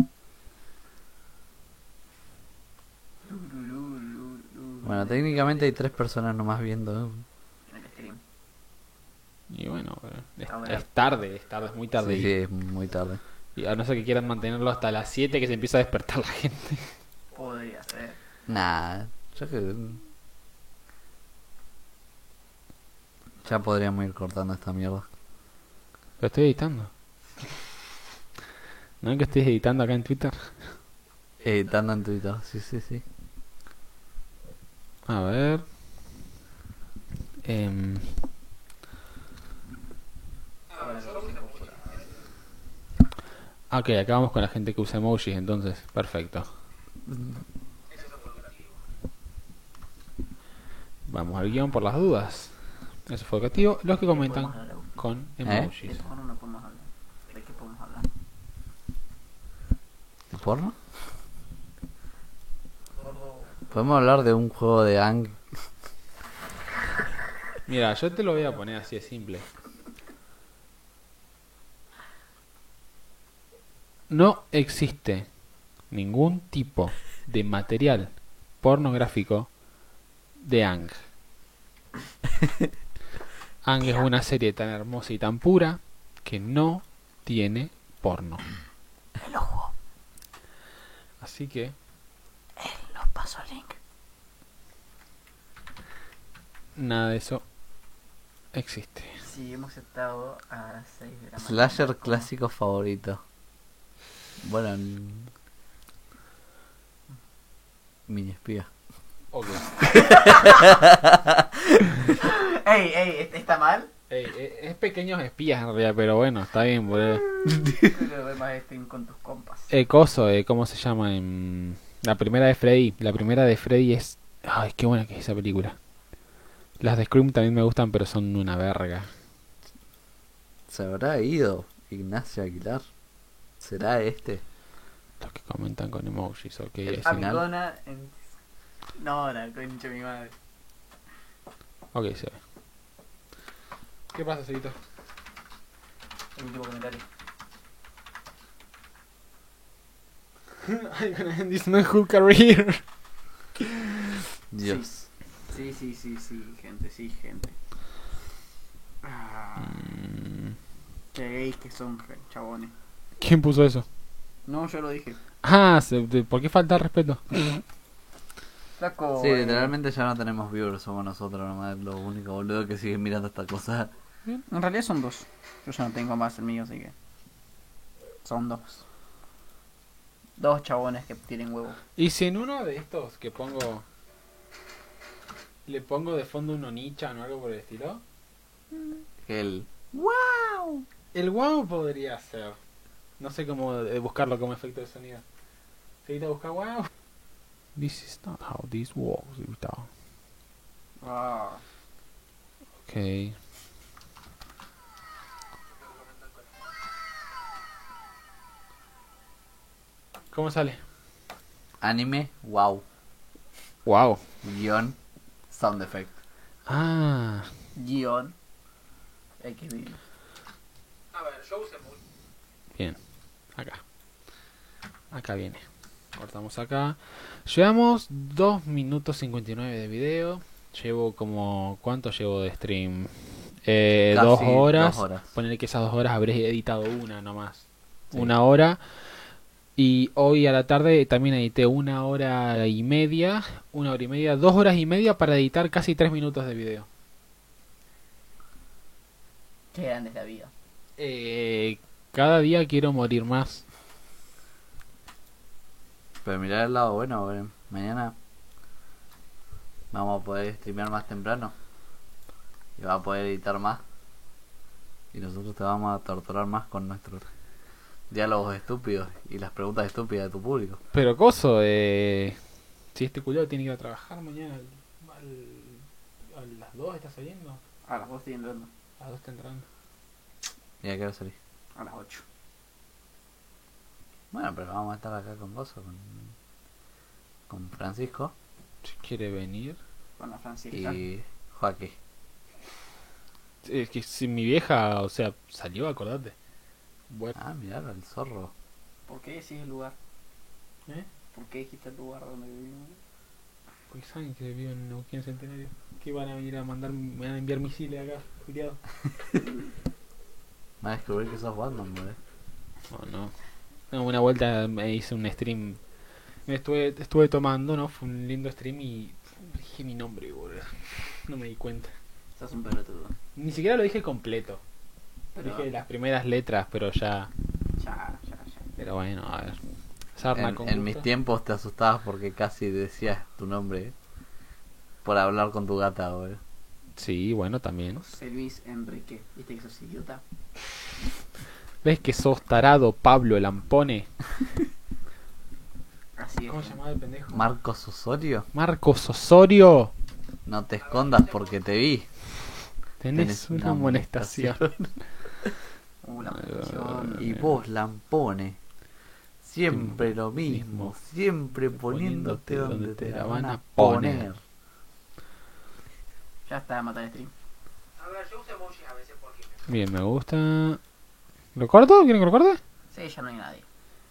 Bueno, técnicamente hay tres personas nomás viendo. ¿eh? En el stream. Y bueno, es, Está bueno. es tarde, es tarde, es muy tarde. Sí, sí, es muy tarde. Y a no ser que quieran mantenerlo hasta las siete que se empieza a despertar la gente. Podría ser. Nah, yo que... Ya podríamos ir cortando esta mierda. Lo estoy editando. ¿No es que estés editando acá en Twitter? Editando en Twitter, sí, sí, sí. A ver. Em, ok, acabamos con la gente que usa emojis, entonces. Perfecto. Vamos al guión por las dudas. Eso fue educativo. Los que comentan Podemos hablar. con ¿Eh? De emojis. porno no podemos hablar. ¿De qué podemos hablar? ¿De porno? Podemos hablar de un juego de Ang. Mira, yo te lo voy a poner así de simple. no existe ningún tipo de material pornográfico de Ang. Ang es una serie tan hermosa y tan pura que no tiene porno. El ojo. Así que Nos pasó el link. nada de eso existe. Sí, hemos estado a las seis de la mañana. Slasher clásico favorito. Bueno, n- mini espía. Ok. Ey, ey, ¿está mal? Ey, eh, es pequeños espías en realidad, pero bueno, está bien, boludo. Pero además estén con tus compas. Eh, coso, eh, ¿cómo se llama? En la primera de Freddy. La primera de Freddy es... Ay, qué buena que es esa película. Las de Scream también me gustan, pero son una verga. ¿Se habrá ido Ignacio Aguilar? ¿Será este? Los que comentan con emojis, ok. El ese. final. Amigona en... No, la concha de mi madre. Ok, se ve. ¿Qué pasa, Seguito? El último comentario. I'm gonna end this man's whole career. Dios. Sí, sí, sí, sí, gente, sí, gente. Ah, Mm, qué gays que son, chabones. ¿Quién puso eso? No, yo lo dije. Ah, se- de- ¿por qué falta el respeto? Flaco. Sí, eh, literalmente ya no tenemos viewers, somos nosotros nomás los únicos boludos que siguen mirando esta cosa. En realidad son dos. Yo ya no tengo más el mío, así que. Son dos. Dos chabones que tienen huevo. Y si en uno de estos que pongo... Le pongo de fondo un Onichan o algo por el estilo... El ¡Wow! El wow podría ser. No sé cómo eh, buscarlo como efecto de sonido. Seguite a buscar wow. This is not how this works, Vito. Ah, Ok. ¿Cómo sale? anime, wow. Wow. Guión, sound effect. Ah. guión. X video. A ver, yo usé mucho. Bien. Acá. Acá viene. Cortamos acá. Llevamos dos minutos cincuenta y nueve de video. Llevo como... ¿Cuánto llevo de stream? Eh, Casi dos horas. dos horas. Ponerle que esas dos horas habré editado una nomás. Sí. Una hora. Y hoy a la tarde también edité una hora y media. Una hora y media. Dos horas y media para editar casi tres minutos de video. Qué grande es la vida. Eh, cada día quiero morir más. Pero mirar el lado bueno, porque mañana vamos a poder streamear más temprano. Y va a poder editar más. Y nosotros te vamos a torturar más con nuestros diálogos estúpidos y las preguntas estúpidas de tu público. Pero coso, eh, si este culo tiene que ir a trabajar mañana al, al- a las dos está saliendo. A las dos estoy entrando. A las dos está entrando. ¿Y a qué hora salís? A las ocho. Bueno, pero vamos a estar acá con vos, con, con Francisco Si quiere venir. Con la Francisca. y Joaquín. Es que si mi vieja, o sea, salió, acordate. Bueno, Ah, mirá, el zorro. ¿Por qué decís el lugar? ¿eh? ¿Por qué dijiste el lugar donde vivimos? Porque saben que vivo en Neuquén Centenario. Que van a venir a mandar, me van a enviar misiles acá, culiado. Va a descubrir que sos Batman, boludo. No, no. No, una vuelta me hice un stream. Me estuve, estuve tomando, ¿no? Fue un lindo stream y dije mi nombre, boludo. No me di cuenta. Sos un pelotudo. Ni siquiera lo dije completo. Pero Dije las primeras letras, pero ya. ya, ya, ya. Pero bueno, a ver. Sarna En, con en gusto. mis tiempos te asustabas porque casi decías tu nombre por hablar con tu gata, boludo. Sí, bueno, también. José Luis Enrique. ¿Viste que sos idiota? ¿Ves que sos tarado, Pablo Lampone? Así es. ¿Cómo se llamaba el pendejo? Marcos Osorio, Marcos Osorio. no te escondas porque te vi. Tenés, Tenés una una amonestación. Uh, la maldición. Y vos, Lampone, siempre lo mismo, siempre poniéndote donde te la van a poner. Ya está, matar el stream. A ver, yo uso emojis a veces porque me... Bien, me gusta. ¿Lo corto? ¿Quieren que lo corte? Sí, ya no hay nadie.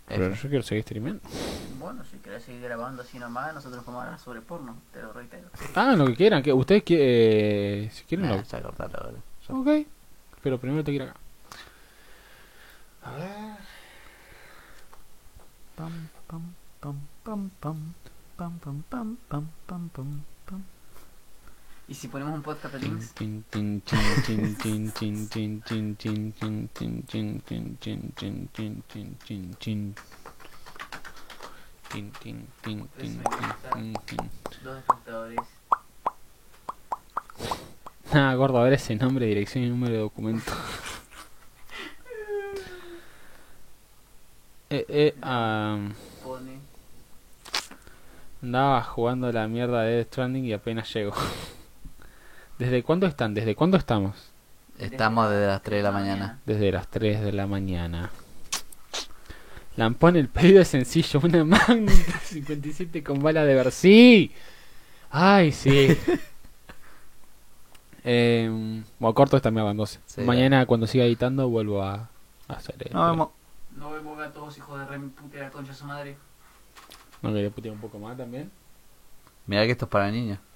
Pero yo quiero seguir streameando. Bueno, si querés seguir grabando así nomás, nosotros podemos hablar sobre porno, te lo reitero. Ah, lo que quieran. Que ustedes que, eh, si quieren Nah, lo... ya cortalo ahora. Ya. Ok. Pero primero te quiero acá. A ver. Pam, pam, pam, pam, pam, pam, pam, pam, pam, pam, pam, pam. ¿Y si ponemos un podcast de links? Tin, tin, chin, chin, chin, chin, chin, chin, chin, chin, chin, chin, chin, chin, chin, chin, chin, chin, chin. Tin, tin, tin, tin, tin, tin. Dos espectadores. Ah, gordo, a ver ese nombre, dirección y número de documento. eh, eh, ah, Pone. andaba jugando la mierda de Death Stranding y apenas llego. ¿Desde cuándo están? ¿Desde cuándo estamos? Estamos desde las tres de la mañana. Desde las tres de la mañana. Lampón, el pedido es sencillo. Una Magnum cincuenta y siete con bala de ver. ¡Sí! ¡Ay, sí! eh, bueno, corto esta me doce. Sí, Mañana cuando siga editando vuelvo a, a hacer esto. Nos vemos. No vemos gatos, hijos de re puta la concha de su madre. No, que le puteé un poco más también. Mirá que esto es para niños.